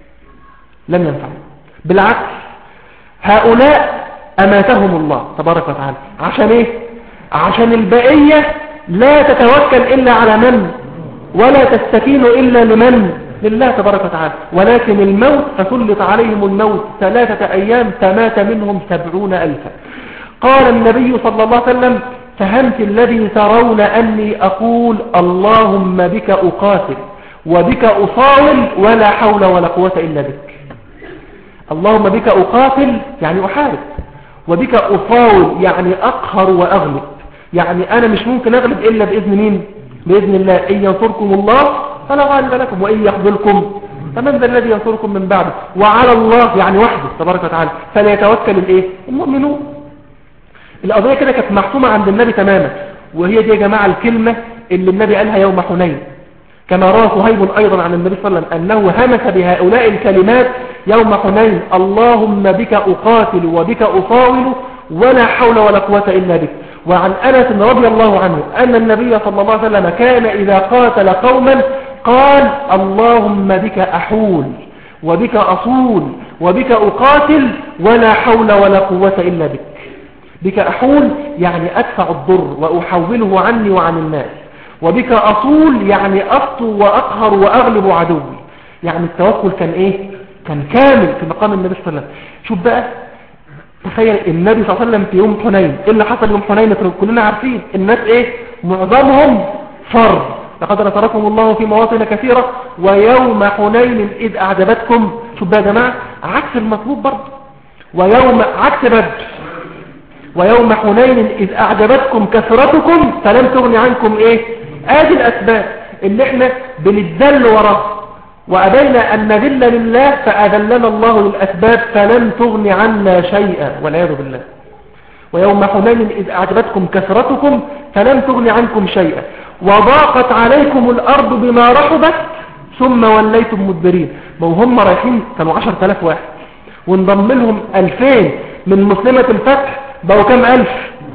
لم ينفعه، بالعكس هؤلاء أماتهم الله تبارك وتعالى. عشان ايه؟ عشان البقية لا تتوكل إلا على من ولا تستكين إلا لمن؟ لله تبارك وتعالى. ولكن الموت فسلط عليهم الموت 3 أيام فمات منهم 70,000. قال النبي صلى الله عليه وسلم فهمت الذي ترون أني أقول اللهم بك أقاتل وبك أصاول ولا حول ولا قوة إلا بك. اللهم بك أقاتل يعني أحارب، وبك أصاول يعني أقهر وأغلب، يعني أنا مش ممكن أغلب إلا بإذن مين؟ بإذن الله. إن ينصركم الله فلا غالب لكم وإن يخذلكم فمن ذا الذي ينصركم من بعده. وعلى الله يعني وحده تبارك وتعالى فليتوكل الإيه؟ المؤمنون. القضية كده كانت محسومة عند النبي تماما. وهي دي يا جماعة الكلمة اللي النبي قالها يوم حنين، كما روى صهيب أيضا عن النبي صلى الله عليه وسلم أنه همس بهؤلاء الكلمات يوم حنين: اللهم بك أقاتل وبك أصاول ولا حول ولا قوة إلا بك. وعن أنس رضي الله عنه أن النبي صلى الله عليه وسلم كان إذا قاتل قوما قال: اللهم بك أحول وبك أصول وبك أقاتل ولا حول ولا قوة إلا بك. بك أحول يعني أدفع الضر وأحوله عني وعن الناس، وبك أصول يعني أسطو وأقهر وأغلب عدوي. يعني التوكل كان إيه؟ كان كامل في مقام النبي صلى الله عليه وسلم. شوف بقى، تخيل النبي صلى الله عليه وسلم في يوم حنين، إيه اللي حصل يوم حنين؟ كلنا عارفين الناس إيه؟ معظمهم فر. لقد نصركم الله في مواطن كثيرة ويوم حنين إذ أعجبتكم. شوف بقى يا جماعة، عكس المطلوب برضه. ويوم عكس بدر: ويوم حنين إذ أعجبتكم كثرتكم فلم تغن عنكم إيه؟ آدي الأسباب اللي احنا بنتذل وراء، وأبينا أن نذل لله فأذلنا الله للأسباب فلم تغن عنا شيئا والعياذ بالله. ويوم حنين إذ أعجبتكم كثرتكم فلم تغن عنكم شيئا وضاقت عليكم الأرض بما رحبت ثم وليتم مدبرين. ما هم رايحين كانوا 10,000 واحد، وانضم لهم 2000 من مسلمة الفتح، بقوا كام ألف؟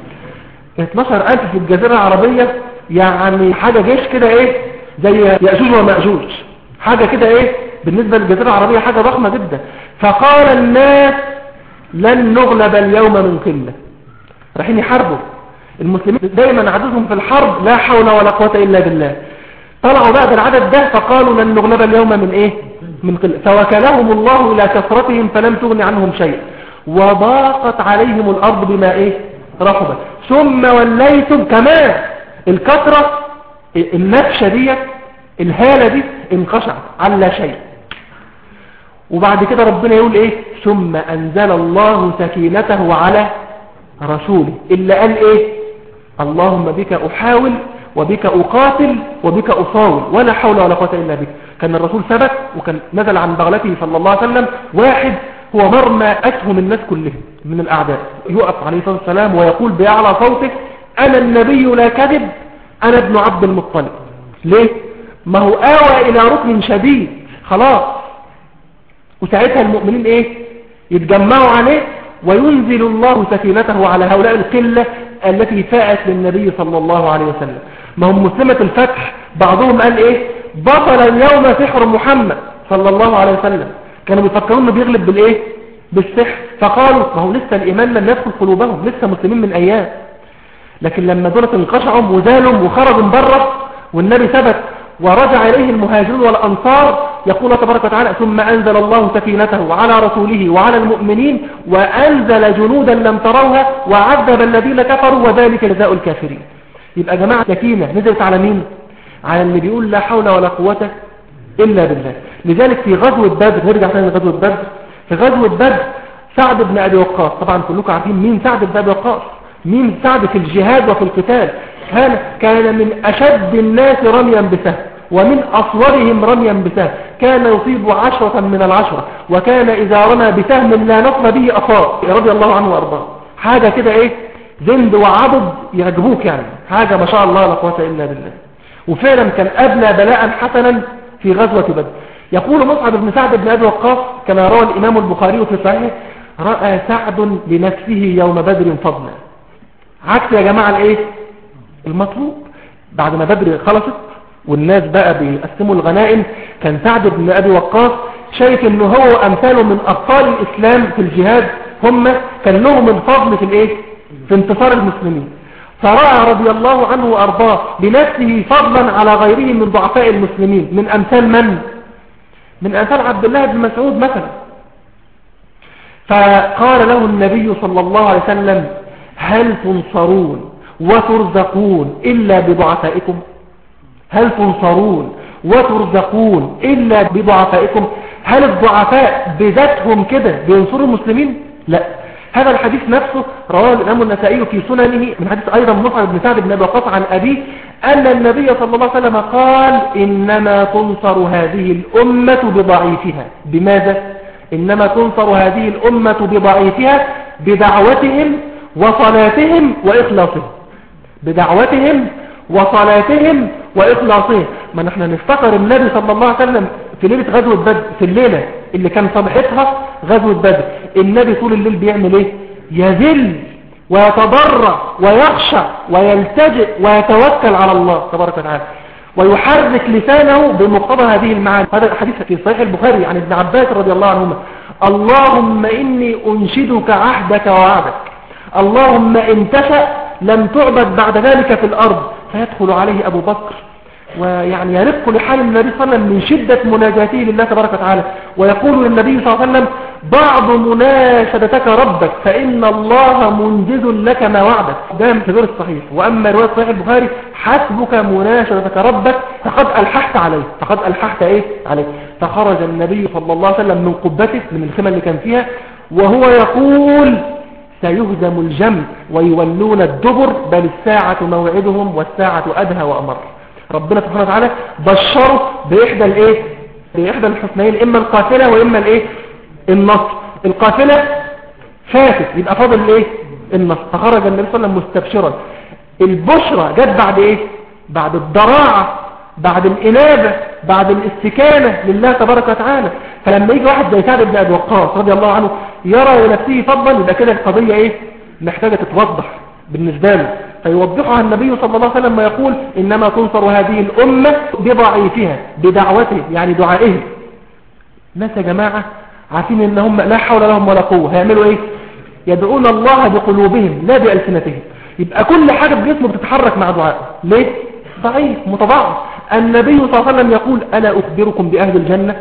12,000 في الجزيرة العربية. يعني حاجة جيش كده ايه، زي يأجوج ومأجوج، حاجة كده ايه بالنسبة للجزيرة العربية، حاجة ضخمة جدا. فقال الناس: لن نغلب اليوم من قلة. رايحين يحاربوا المسلمين، دايما عددهم في الحرب لا حول ولا قوة إلا بالله. طلعوا بقى بالعدد ده فقالوا: لن نغلب اليوم من ايه؟ من قلة. فوكلهم الله إلى كثرتهم فلم تغن عنهم شيء وضاقت عليهم الأرض بما ايه؟ رحبت ثم وليتم. كمان الكثرة، النفشة دي، الهالة دي انقشعت على لا شيء. وبعد كده ربنا يقول ايه؟ ثم أنزل الله سكينته على رسوله، اللي قال ايه؟ اللهم بك أحاول وبك أقاتل وبك أصاول ولا حول ولا قوة إلا بك. كان الرسول ثبت وكان نزل عن بغلته صلى الله عليه وسلم واحد هو مرمى أسهم الناس كلهم من الأعداء، يقف عليه الصلاة والسلام ويقول بأعلى صوته: أنا النبي لا كذب، أنا ابن عبد المطلب. ليه؟ ما هو آوى إلى ركن شديد خلاص. وساعتها المؤمنين إيه؟ يتجمعوا عليه وينزل الله سكينته على هؤلاء القلة التي فاءت للنبي صلى الله عليه وسلم. ما هم مسلمة الفتح بعضهم قال إيه؟ بطل اليوم سحر محمد صلى الله عليه وسلم. كانوا بيفكرون انه بيغلب بالايه؟ بالسحر. فقالوا ما هو لسه الايمان لم يدخل قلوبهم، لسه مسلمين من ايام. لكن لما دولت انقشعوا وزالوا وخرجوا من بره والنبي ثبت ورجع اليه المهاجرون والانصار، يقول تبارك وتعالى: ثم انزل الله سكينته على رسوله وعلى المؤمنين وانزل جنودا لم تروها وعذب الذين كفروا وذلك جزاء الكافرين. يبقى جماعه سكينه نزلت على مين؟ على اللي بيقول لا حول ولا قوه إلا بالله. لذلك في غزوة بدر، نرجع ثاني لغزوة بدر، في غزوة بدر سعد بن أبي وقاص، طبعا كلكم عارفين مين سعد بن أبي وقاص، مين سعد في الجهاد وفي القتال. كان من أشد الناس رميا بسهم ومن أصورهم رميا بسهم، كان يصيب 10 من 10، وكان إذا رمى بسهم لا نصر به أصاب، رضي الله عنه وأرضاه. حاجة كده إيه، زند وعضد يعجبوك، يعني حاجة ما شاء الله لا قوة إلا بالله. وفعلا كان أبلى بلاء حسنا في غزوة بدر. يقول مصعب بن سعد بن أبي وقاص كما روى الإمام البخاري في صحيحه: رأى سعد لنفسه يوم بدر فضلا. عكس يا جماعة الايه المطلوب. بعد ما بدر خلصت والناس بقى بيقسموا الغنائم، كان سعد بن أبي وقاص شايف انه هو امثاله من ابطال الاسلام في الجهاد، هم كان لهم الفضل في الايه، في انتصار المسلمين. فرأى رضي الله عنه وأرضاه بنفسه فضلا على غيره من ضعفاء المسلمين، من أمثال من؟ من أمثال عبد الله بن مسعود مثلا. فقال له النبي صلى الله عليه وسلم: هل تنصرون وترزقون إلا بضعفائكم؟ هل تنصرون وترزقون إلا بضعفائكم؟ هل الضعفاء بذاتهم كده بينصروا المسلمين؟ لا. هذا الحديث نفسه رواه الإمام النسائي في سننه من حديث أيضا مصعب بن سعد بن أبي وقاص عن أبيه أن النبي صلى الله عليه وسلم قال: إنما تنصر هذه الأمة بضعيفها. بماذا؟ إنما تنصر هذه الأمة بضعيفها، بدعوتهم وصلاتهم وإخلاصهم، بدعوتهم وصلاتهم وإخلاصهم. ما نحن نفتكر النبي صلى الله عليه وسلم في ليلة غزوة بدر، في الليلة اللي كان صبحتها غزوة بدر، النبي طول الليل بيعمل ايه؟ يذل ويتضرع ويخشع ويلتجئ ويتوكل على الله تبارك وتعالى، ويحرك لسانه بمقتضى هذه المعاني. هذا الحديث في صحيح البخاري عن ابن عباس رضي الله عنهما: اللهم إني أنشدك عهدك ووعدك، اللهم إن تشأ لم تعبد بعد ذلك في الأرض. فيدخل عليه أبو بكر ويعني يرق لحال النبي صلى الله عليه وسلم من شدة مناجاته لله تبارك وتعالى، ويقول للنبي صلى الله عليه وسلم: بعض مناشدتك ربك فإن الله منجز لك ما وعدك. ده في غير الصحيح. وأما رواية صحيح البخاري: حسبك مناشدتك ربك فقد ألححت عليه، فقد ألححت إيه عليه. فخرج النبي صلى الله عليه وسلم من قبته، من الخيمة اللي كان فيها، وهو يقول: سيهزم الجمع ويولون الدبر، بل الساعة موعدهم والساعة أدهى وأمر. ربنا سبحانه وتعالى بشره بإحدى الإيه؟ بإحدى الحسنين، إما القافلة وإما الإيه؟ النصر. القافلة فاتت، يبقى فاضل الإيه؟ النصر. فخرج النبي صلى الله عليه وسلم مستبشرا. البشرى جت بعد إيه؟ بعد الضراعة، بعد الإنابة، بعد الاستكانة لله تبارك وتعالى. فلما يجي واحد زي سعد بن أبي وقاص رضي الله عنه يرى لنفسه فضلا، يبقى كده القضية إيه؟ محتاجة تتوضح بالنسبة له، فيوضحها النبي صلى الله عليه وسلم ويقول: إنما تنصر هذه الأمة بضعيفها، بدعوته يعني دعائهم. ناس يا جماعة عارفين إنهم لا حول لهم ولا قوة، هيعملوا إيه؟ يدعون الله بقلوبهم لا بألسنتهم. يبقى كل حاجة بجسمه بتتحرك مع دعائه. ليه؟ ضعيف متضعف. النبي صلى الله عليه وسلم يقول: ألا أخبركم بأهل الجنة؟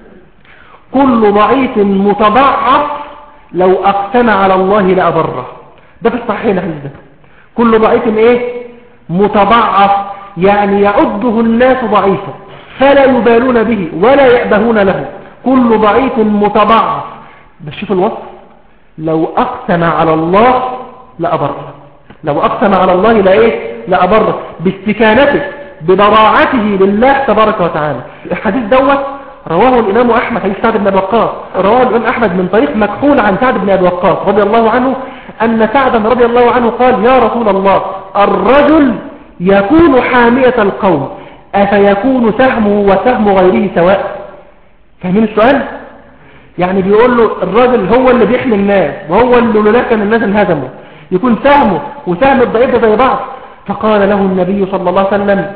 كل ضعيف متضعف لو أقسم على الله لأبره. ده في الصحيحين حديث ده. كل ضعيف ايه؟ متضعف، يعني يعده الناس ضعيفا فلا يبالون به ولا يأبهون له. كل ضعيف متضعف. بس شوف الوصف: لو أقسم على الله لأبره. لو أقسم على الله لأبره، باستكانته بضراعته لله تبارك وتعالى. الحديث دوت رواه الإمام أحمد، حديث سعد بن أبي وقاص، رواه الإمام أحمد من طريق مكحول عن سعد بن أبي وقاص رضي الله عنه أن سعدا رضي الله عنه قال: يا رسول الله، الرجل يكون حامية القوم أفيكون سهمه وسهم غيره سواء؟ فاهمين السؤال؟ يعني بيقول له الرجل هو اللي بيحمي الناس، وهو اللي لولا كان الناس انهزموا، يكون سهمه وسهم الضعيف زي بعض. فقال له النبي صلى الله عليه وسلم: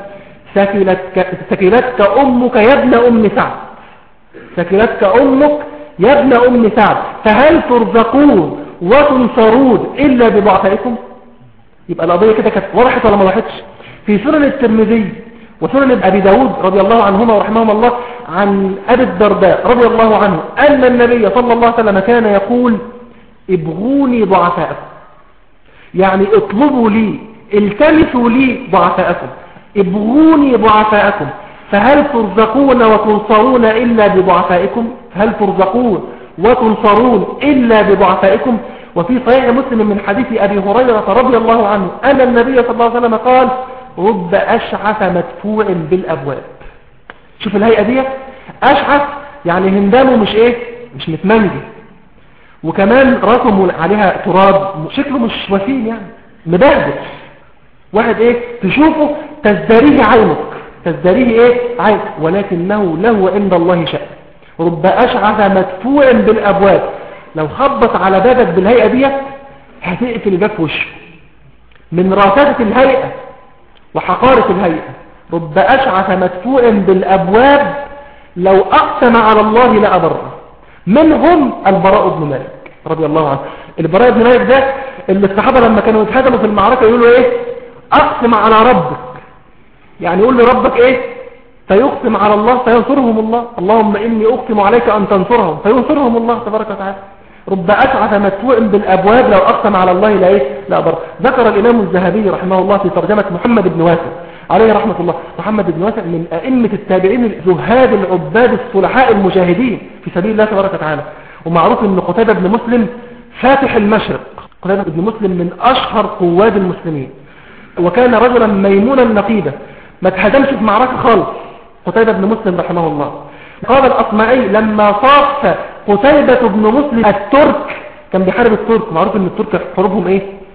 سكلتك أمك يا ابن أم سعد، سكلتك أمك يا ابن أم سعد، فهل ترزقون وتنصرون إلا بضعفائكم؟ يبقى القضية كده كانت وضحت ولا ما وضحتش؟ في سنن الترمذي وسنن أبي داود رضي الله عنهما ورحمهم الله عن أبي الدرداء رضي الله عنه أن النبي صلى الله عليه وسلم كان يقول: ابغوني ضعفاءكم، يعني اطلبوا لي، التمسوا لي ضعفاءكم، ابغوني ضعفاءكم، فهل ترزقون وتنصرون إلا بضعفائكم؟ هل ترزقون وتنصرون إلا بضعفائكم؟ وفي صحيح مسلم من حديث أبي هريرة رضي الله عنه أن النبي صلى الله عليه وسلم قال: رب أشعث مدفوع بالأبواب. شوف الهيئة دي، أشعث يعني هندامه مش متمنجي، وكمان رسموا عليها تراب، شكله مش وسيم، يعني مبهدل. واحد تشوفه تزدريه عينك، تزدريه عينك، ولكنه له عند الله شأن. رب أشعث مدفوع بالأبواب، لو خبط على بابك بالهيئة دي هتقفل الباب في وشه من راسة الهيئة وحقارة الهيئة. رب أشعث مدفوع بالأبواب لو أقسم على الله لأبره. منهم البراء بن مالك رضي الله عنه. البراء بن مالك ده اللي الصحابة لما كانوا يتهزموا في المعركة يقولوا أقسم على ربك، يعني يقول لربك فيقسم على الله فينصرهم الله. اللهم إني أقسم عليك أن تنصرهم فينصرهم الله تبارك وتعالى. رب أشعث مدفوع بالأبواب لو أقسم على الله لا أبر. ذكر الإمام الذهبي رحمه الله في ترجمة محمد بن واسع عليه رحمة الله. محمد بن واسع من أئمة التابعين الزهاد العباد الصلحاء المجاهدين في سبيل الله تبارك وتعالى. ومعروف أن قتيبة بن مسلم فاتح المشرق. قتيبة بن مسلم من أشهر قواد المسلمين، وكان رجلا ميمونا نقيبا، ما تهزمش في معركة خالص قتيبة بن مسلم رحمه الله. قال الأصمعي: لما صاف قتيبة بن مسلم الترك، كان بيحارب الترك، معروف ان الترك حروبهم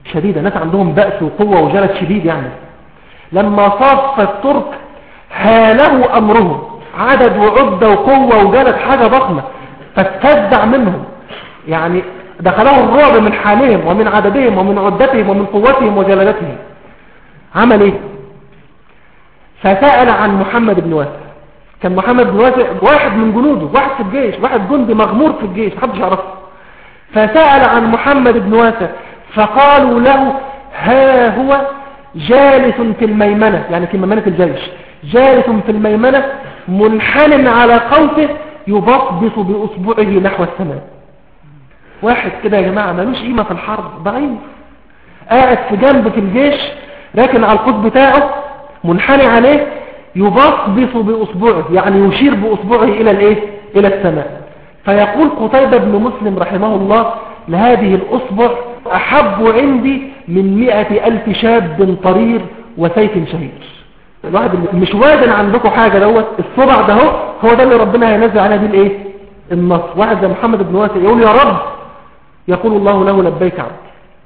شديدة، ناس عندهم بأس وقوة وجلد شديد يعني. لما صاف الترك هاله أمرهم، عدد وعدة وقوة وجلد حاجة ضخمة، فاستفزع منهم، يعني دخلهم الرعب من حالهم ومن عددهم ومن عدتهم ومن قوتهم وجلدتهم. عمل ايه؟ فسأل عن محمد بن واسع. كان محمد بن واسع واحد من جنوده، واحد في الجيش، واحد جندي مغمور في الجيش محدش يعرفه. فسأل عن محمد بن واسع فقالوا له ها هو جالس في الميمنة، يعني في ميمنة الجيش، جالس في الميمنة منحن على قوسه يبصبص بأصبعه نحو السماء. واحد كده يا جماعة مالوش قيمة في الحرب، ضعيف، قاعد في جنب في الجيش راكن على القوس بتاعه منحني عليه يبصبص بأصبعه، يعني يشير بأصبعه إلى الإيه؟ إلى السماء. فيقول قتيبة بن مسلم رحمه الله لهذه الأصبع أحب عندي من 100,000 شاب طرير وسيف شهير. الواحد اللي مش وازن عندكم حاجة دوت الصبع ده هو ده اللي ربنا هينزل عليه دي الايه؟ النصر. واحد زي محمد بن واسع يقول يا رب، يقول الله له لبيك عبد.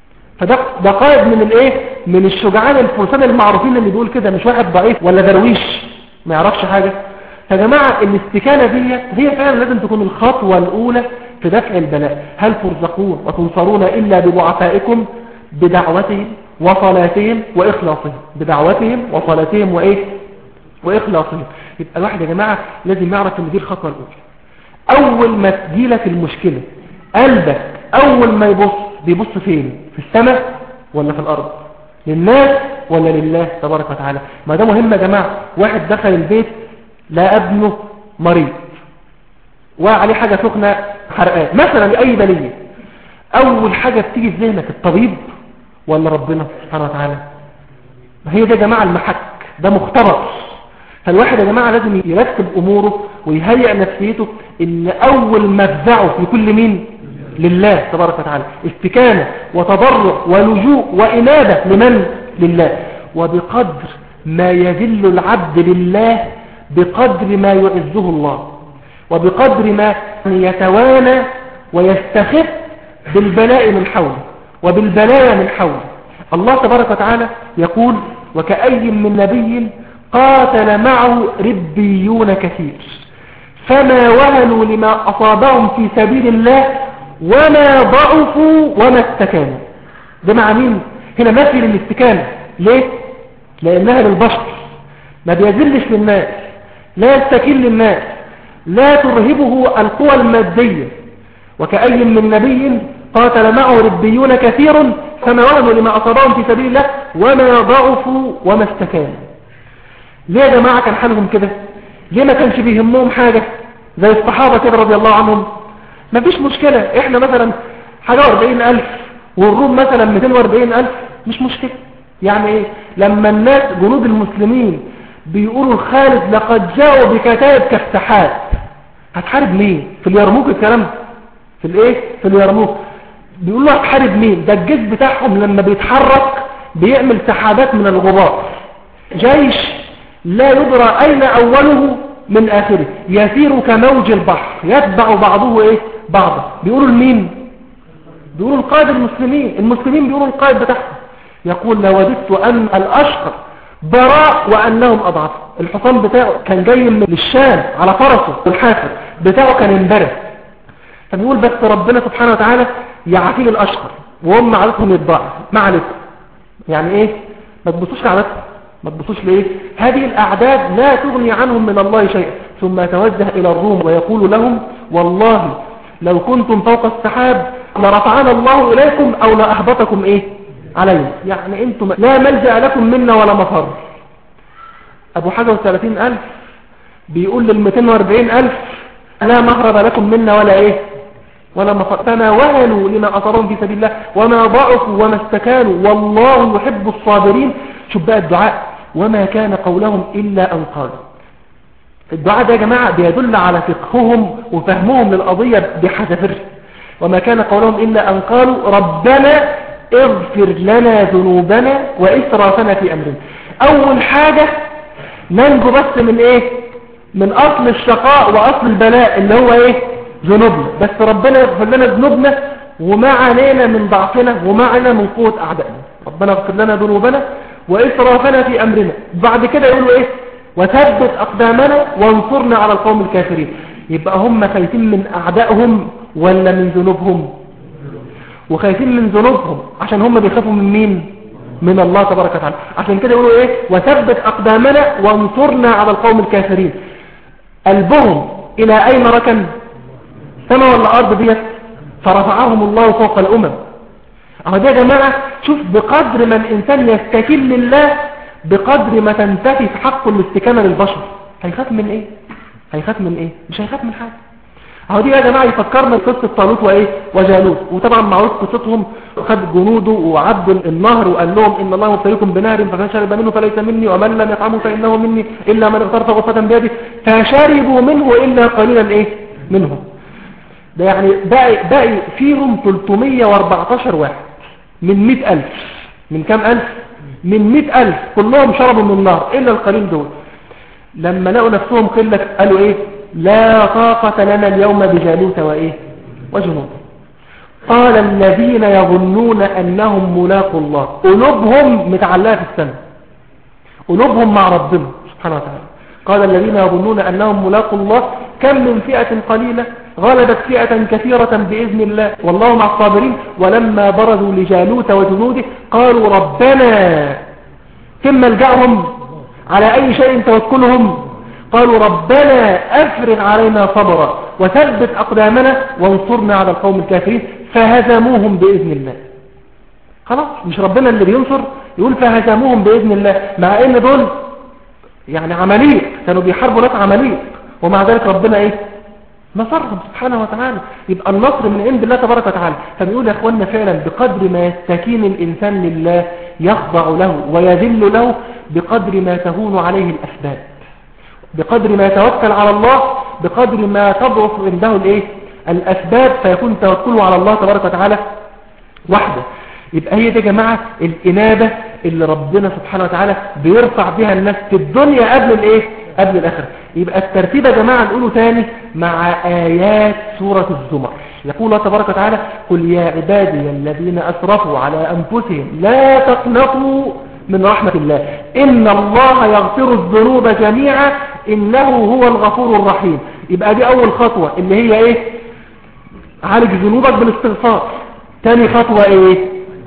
فده قائد من الايه؟ من الشجعان الفرسان المعروفين اللي بيقول كده، مش واحد ضعيف ولا درويش ما يعرفش حاجة. يا جماعة الاستكانة دي هي فعلا لازم تكون الخطوة الأولى في دفع البلاء. هل ترزقون وتنصرون إلا بضعفائكم بدعوتهم وصلاتهم وإخلاصهم، بدعوتهم وصلاتهم وإيه؟ وإخلاصهم. يبقى الواحد يا جماعة لازم يعرف ان دي الخطوة الأولى. أول ما تجيلك المشكلة قلبك أول ما بيبص فين؟ في السماء ولا في الأرض؟ للناس ولا لله تبارك وتعالى؟ ما ده مهم يا جماعة. واحد دخل البيت لا ابنه مريض وعليه حاجة سخنة حرقان مثلا لأي بلية، أول حاجة بتيجي في ذهنك الطبيب ولا ربنا سبحانه وتعالى؟ هي ده يا جماعة المحك، ده مختبر. فالواحد يا جماعة لازم يرتب أموره ويهيئ نفسيته إن أول مفزعه يكون لمين؟ لله تبارك وتعالى. استكانة وتضرع ولجوء وإنابة لمن؟ لله. وبقدر ما يذل العبد لله بقدر ما يعزه الله، وبقدر ما يتوانى ويستخف بالبلاء من حوله وبالبلايا من حوله. الله تبارك وتعالى يقول وكأي من نبي قاتل معه ربيون كثير فما وهنوا لما أصابهم في سبيل الله وما ضعفوا وما استكانوا. ده مع مين؟ هنا مثل الاستكانة. ليه؟ لأنها للبشر، ما بيذلش للناس، لا يستكين للناس، لا ترهبه القوى المادية. وكأي من نبي قاتل معه ربيون كثير فما وهنوا لما أصابهم في سبيل الله وما ضعفوا وما استكانوا. ليه يا جماعة كان حالهم كده؟ ليه ما كانش بيهمهم حاجة زي الصحابة كده رضي الله عنهم؟ ما فيش مشكلة، احنا مثلا حاجة 40,000 والروم مثلا 240,000 مش مشكلة. يعني ايه؟ لما الناس جنود المسلمين بيقولوا الخالد لقد جاءوا بكتائب كالسحاب، هتحارب مين؟ في اليرموك الكلام في الايه؟ في اليرموك بيقولوا هتحارب مين؟ ده الجيش بتاعهم لما بيتحرك بيعمل سحابات من الغبار، جيش لا يدرى اين اوله من اخره، يسير كموج البحر يتبع بعضه ايه؟ بعضه. بيقولوا لمين؟ بيقولوا القائد المسلمين بيقولوا القائد بتاعهم. يقول لوددت ان الاشقر براء وانهم اضعف. الحصان بتاعه كان جاي من الشام على فرسه والحافر بتاعه كان انبرى. فبيقول بس ربنا سبحانه وتعالى يعافي الاشقر وهم عادتهم يتضاعف. ما عليكم يعني ايه؟ ما تبصوش لعادتهم، ما تبصوش ليه؟ هذه الاعداد لا تغني عنهم من الله شيئا. ثم يتوجه الى الروم ويقول لهم والله لو كنتم فوق السحاب لرفعنا الله اليكم او لاحبطكم ايه عليهم. يعني انتم لا ملجأ لكم منا ولا مفر. ابو حاجة و30,000 بيقول لل240,000 لا مهرب لكم منا ولا ايه ولا مفر. فما وهنوا لما أصابهم في سبيل الله وما ضعفوا وما استكانوا والله يحب الصابرين. شوف بقى الدعاء وما كان قولهم إلا أن قالوا. الدعاء ده يا جماعة بيدل على فقههم وفهمهم للقضية بحذافيرها. وما كان قولهم إلا أن قالوا ربنا اغفر لنا ذنوبنا وإسرافنا في أمرنا. أول حاجة ننجو بس من إيه؟ من أصل الشقاء وأصل البلاء اللي هو إيه؟ ذنوبنا. بس ربنا يغفر لنا ذنوبنا وما علينا من ضعفنا وما علينا من قوة أعدائنا. ربنا اغفر لنا ذنوبنا وإسرافنا في أمرنا. بعد كده يقولوا إيه؟ وثبت أقدامنا وانصرنا على القوم الكافرين. يبقى هم خايفين من أعدائهم ولا من ذنوبهم؟ وخايفين من ذنوبهم عشان هم بيخافوا من مين؟ من الله تبارك وتعالى. عشان كده يقولوا إيه؟ وثبت أقدامنا وانصرنا على القوم الكافرين. قلبهم إلى أين ركن؟ سماء ولا أرض ديت؟ فرفعهم الله فوق الأمم. أهو ده يا جماعة، شوف بقدر ما الإنسان يستكين لله بقدر ما تنتفي في حقه الاستكانة للبشر. هيخاف من إيه؟ هيخاف من إيه؟ مش هيخاف من حاجة. أهو دي يا جماعة يفكرنا بقصة طالوت وإيه؟ وجالوت. وطبعا معروف قصتهم، خد جنوده وعدوا النهر وقال لهم إن الله مبتليكم بنهر فمن شرب منه فليس مني ومن لم يطعمه فإنه مني إلا من اغترف غرفة بيده فشربوا منه إلا قليلا إيه؟ منهم. ده يعني باقي فيهم 314 واحد من 100,000. من كام ألف؟ من 100,000 كلهم شربوا من النار إلا القليل دول. لما لقوا نفسهم قلة قالوا إيه؟ لا طاقة لنا اليوم بجالوت وإيه؟ وجنود. قال الذين يظنون أنهم ملاقوا الله، قلوبهم متعلقة في السماء، قلوبهم مع ربنا سبحانه وتعالى. قال الذين يظنون أنهم ملاقوا الله كم من فئة قليلة غلبت فئة كثيرة بإذن الله والله مع الصابرين. ولما برزوا لجالوت وجنوده قالوا ربنا، كم ملجأهم؟ على أي شيء توكلهم؟ قالوا ربنا أفرغ علينا صبرا وثبت أقدامنا وانصرنا على القوم الكافرين فهزموهم بإذن الله. خلاص، مش ربنا اللي بينصر؟ يقول فهزموهم بإذن الله، مع ان دول يعني عملية كانوا بيحاربوا ناس عملية، ومع ذلك ربنا ايه؟ نصرهم سبحانه وتعالى. يبقى النصر من عند الله تبارك وتعالى. فبيقول يا اخوانا فعلا بقدر ما يستكين الانسان لله يخضع له ويذل له بقدر ما تهون عليه الاسباب، بقدر ما يتوكل على الله بقدر ما تضعف عنده الايه؟ الاسباب، فيكون توكله على الله تبارك وتعالى وحده. يبقى هي دي يا جماعة الإنابة اللي ربنا سبحانه وتعالى بيرفع بها الناس في الدنيا قبل الايه؟ قبل الآخرة. يبقى الترتيب يا جماعة نقوله تاني مع آيات سورة الزمر. يقول الله تبارك وتعالى قل يا عبادي الذين أسرفوا على أنفسهم لا تقنطوا من رحمة الله إن الله يغفر الذنوب جميعا إنه هو الغفور الرحيم. يبقى دي أول خطوة اللي هي ايه؟ عالج ذنوبك بالاستغفار. تاني خطوة ايه؟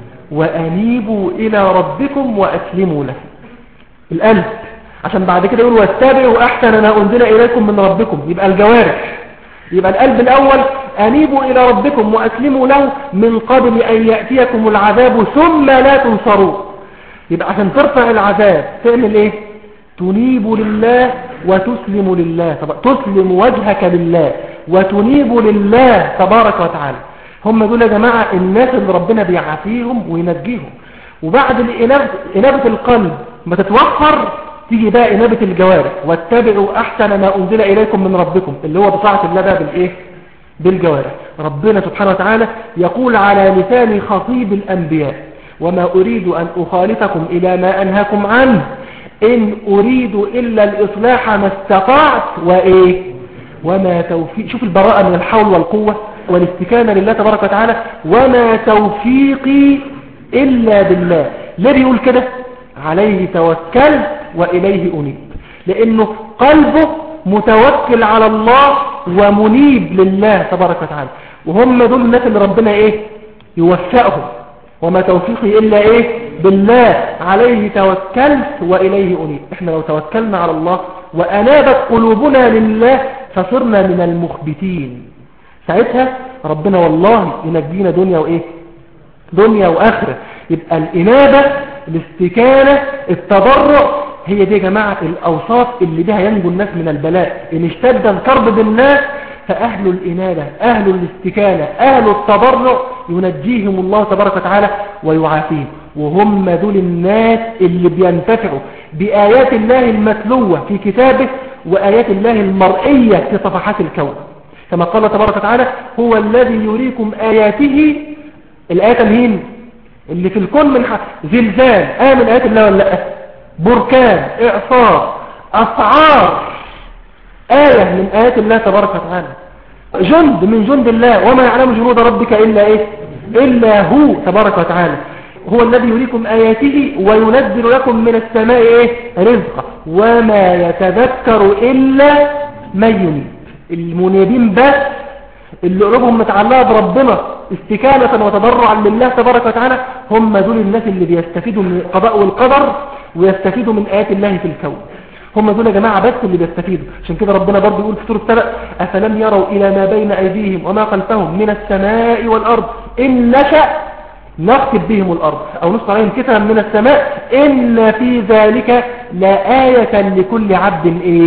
وأنيبوا إلى ربكم وأسلموا له، القلب، عشان بعد كده يقول واتبعوا أحسن ما أنزل إليكم من ربكم. يبقى الجوارح. يبقى القلب الأول أنيبوا إلى ربكم وأسلموا له من قبل أن يأتيكم العذاب ثم لا تنصروا. يبقى عشان ترفع العذاب تعمل إيه؟ تنيب لله وتسلم لله، تسلم وجهك لله وتنيب لله تبارك وتعالى. هم دول يا جماعة الناس اللي ربنا بيعافيهم وينجيهم. وبعد إنابة القلب ما تتوفر تيجي بقى إنابة الجوارح واتبعوا أحسن ما أنزل إليكم من ربكم اللي هو بطاعة الله بقى بالإيه؟ بالجوارح. ربنا سبحانه وتعالى يقول على لسان خطيب الأنبياء وما أريد أن أخالفكم إلى ما أنهاكم عنه إن أريد إلا الإصلاح ما استطعت وإيه؟ وما توفيق. شوف البراءة من الحول والقوة والاستكانة لله تبارك وتعالى. وما توفيقي إلا بالله. ليه بيقول كده؟ عليه توكلت وإليه أنيب، لأنه قلبه متوكل على الله ومنيب لله تبارك وتعالى. وهم دول الناس اللي ربنا إيه؟ يوفقهم. وما توفيقي إلا إيه؟ بالله عليه توكلت وإليه أنيب. إحنا لو توكلنا على الله وأنابت قلوبنا لله فصرنا من المخبتين، ساعتها ربنا والله ينجينا دنيا وإيه؟ دنيا وآخرة. يبقى الإنابة، الاستكانة، التضرع، هي دي يا جماعة الأوصاف اللي بها ينجو الناس من البلاء. إن اشتد الكرب بالناس فأهل الإنابة، أهل الاستكانة، أهل التضرع ينجيهم الله تبارك وتعالى ويعافيهم. وهم دول الناس اللي بينتفعوا بآيات الله المتلوة في كتابه وآيات الله المرئية في صفحات الكون. كما قال تبارك وتعالى هو الذي يريكم آياته. الآيات الهين اللي في الكون من زلزال من آيات الله ولا لا؟ بركان، إعصار، أسعار، آية من آيات الله تبارك وتعالى. جند من جند الله وما يعلم جنود ربك إلا إيه؟ إلا هو تبارك وتعالى. هو الذي يريكم آياته وينزل لكم من السماء رزقا وما يتذكر إلا من ينيب. المنيبين بس اللي قلوبهم متعلقة بربنا استكانة وتضرعا لله تبارك وتعالى هم دول الناس اللي بيستفيدوا من القضاء والقدر ويستفيدوا من آيات الله في الكون. هم دول يا جماعة بس اللي بيستفيدوا. عشان كده ربنا برضه يقول في سورة سبأ أفلم يروا إلى ما بين أيديهم وما خلفهم من السماء والأرض إن نشأ نخطف بهم الأرض أو نسقط عليهم كسفا من السماء إن في ذلك لآية لكل عبد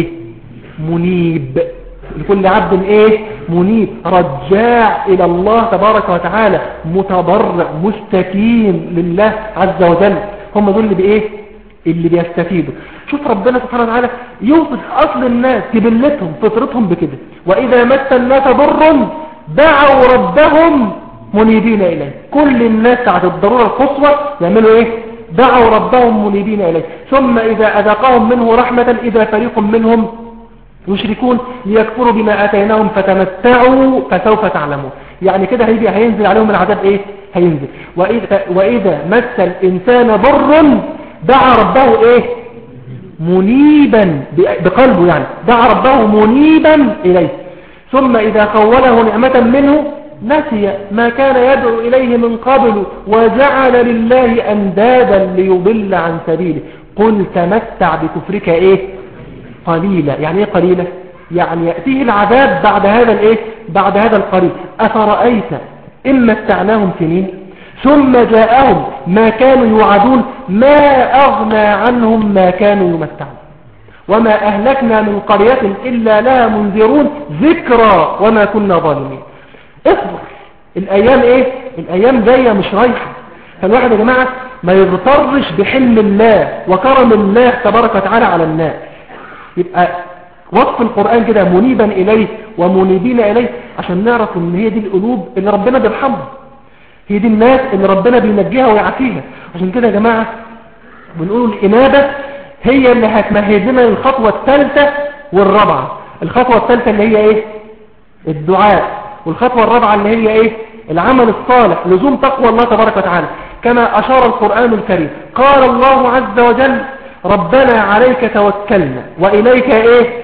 منيب. لكل عبد منيب رجاع إلى الله تبارك وتعالى متضرع مستكين لله عز وجل. هم دول اللي بيستفيدوا. شوف ربنا سبحانه وتعالى يوصف أصل الناس جبلتهم فطرتهم بكده وإذا مس الناس ضر دعوا ربهم منيبين إليه. كل الناس بعد الضرورة القصوى يعملوا دعوا ربهم منيبين إليه ثم إذا أذاقهم منه رحمة إذا فريق منهم يشركون ليكفروا بما آتيناهم فتمتعوا فسوف تعلمون. يعني كده هينزل عليهم العذاب هينزل. وإذا مس الإنسان ضر دعا ربه منيبا بقلبه يعني دعا ربه منيبا إليه ثم إذا خوله نعمة منه نسي ما كان يدعو إليه من قبل وجعل لله أندادا ليضل عن سبيله. قل تمتع بكفرك قليلا. يعني قليلا؟ يعني يأتيه العذاب بعد هذا القليل. أفرأيت إن متعناهم سنين ثم جاءهم ما كانوا يوعدون ما أغنى عنهم ما كانوا يمتعون وما أهلكنا من قرية إلا لها منذرون ذكرى وما كنا ظالمين. اصبر. الأيام الأيام جاية مش رايحة. فالواحد يا جماعة ما يغترش بحلم الله وكرم الله تبارك وتعالى على الناس. يبقى وصف القرآن كده منيبا إليه ومنيبين إليه عشان نعرف ان هي دي القلوب اللي ربنا بيرحمها. هي دي الناس اللي ربنا بينجيها ويعافيها. عشان كده يا جماعة بنقول الإنابة هي اللي هتمهدنا للخطوة الثالثة والرابعة. الخطوة الثالثة اللي هي الدعاء والخطوة الرابعة اللي هي العمل الصالح لزوم تقوى الله تبارك وتعالى كما أشار القرآن الكريم. قال الله عز وجل ربنا عليك توكلنا وإليك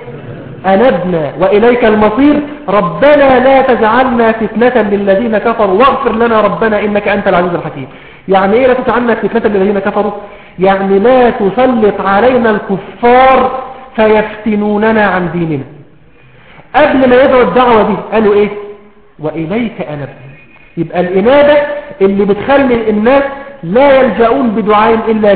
أنبنا وإليك المصير ربنا لا تجعلنا فتنة للذين كفروا واغفر لنا ربنا إنك أنت العزيز الحكيم. يعني لا تجعلنا فتنة للذين كفروا؟ يعني لا تسلط علينا الكفار فيفتنوننا عن ديننا. قبل ما يدعوا الدعوة دي قالوا وإليك أنبنا. يبقى الإنابة اللي بتخلي الناس لا يلجؤون بدعاء إلا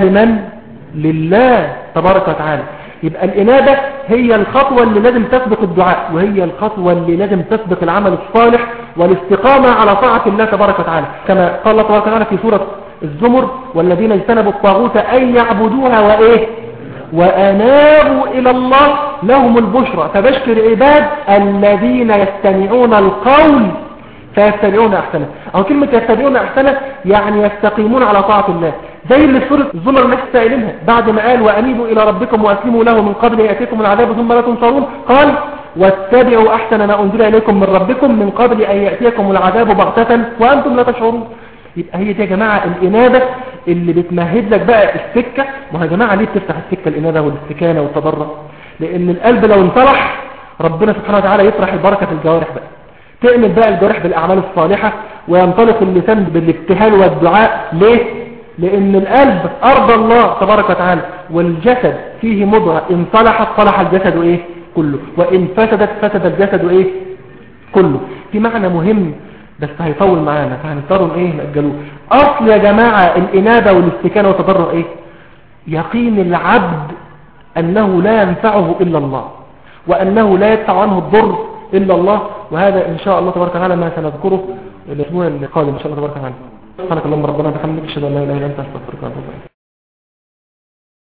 لله تبارك وتعالى. يبقى الإنابة هي الخطوة اللي لازم تسبق الدعاء وهي الخطوة اللي لازم تسبق العمل الصالح والاستقامة على طاعة الله تبارك وتعالى كما قال الله تبارك وتعالى في سورة الزمر والذين اجتنبوا الطاغوت أن يعبدوها وأنابوا إلى الله لهم البشرى فبشر عباد الذين يستمعون القول فيتبعون أحسنه. أو كلمة يتبعون أحسنه يعني يستقيمون على طاعة الله زي اللي في سورة الزمر نفس سائلينها بعد ما قال وأنيبوا إلى ربكم وأسلموا له من قبل يأتيكم العذاب ثم لا تنصرون قال واتبعوا أحسن ما أنزل إليكم من ربكم من قبل أن يأتيكم العذاب بغتة وأنتم لا تشعرون. يبقى هي دي يا جماعة الإنابة اللي بتمهد لك بقى السكة. ويا جماعة ليه بتفتح السكة الإنابة والاستكانة والتضرع؟ لأن القلب لو انطرح ربنا سبحانه وتعالى يطرح البركة في الجوارح بقى تعمل بقى الجوارح بالأعمال الصالحة وينطلق اللسان بالابتهال والدعاء. ليه؟ لأن القلب أرض الله تبارك وتعالى والجسد فيه مضغة إن صلحت صلح الجسد كله وإن فسدت فسد الجسد كله. في معنى مهم بس هيطول معانا فهنضطروا نأجلوه. أصل يا جماعة الإنابة والاستكانة والتضرع يقين العبد أنه لا ينفعه إلا الله وأنه لا يدفع عنه الضر إلا الله. وهذا إن شاء الله تبارك وتعالى ما سنذكره الأسبوع القادم إن شاء الله تبارك وتعالى. سبحانك اللهم ربنا وبحمدك أشهد أن لا إله إلا أنت أستغفرك وأتوب إليك.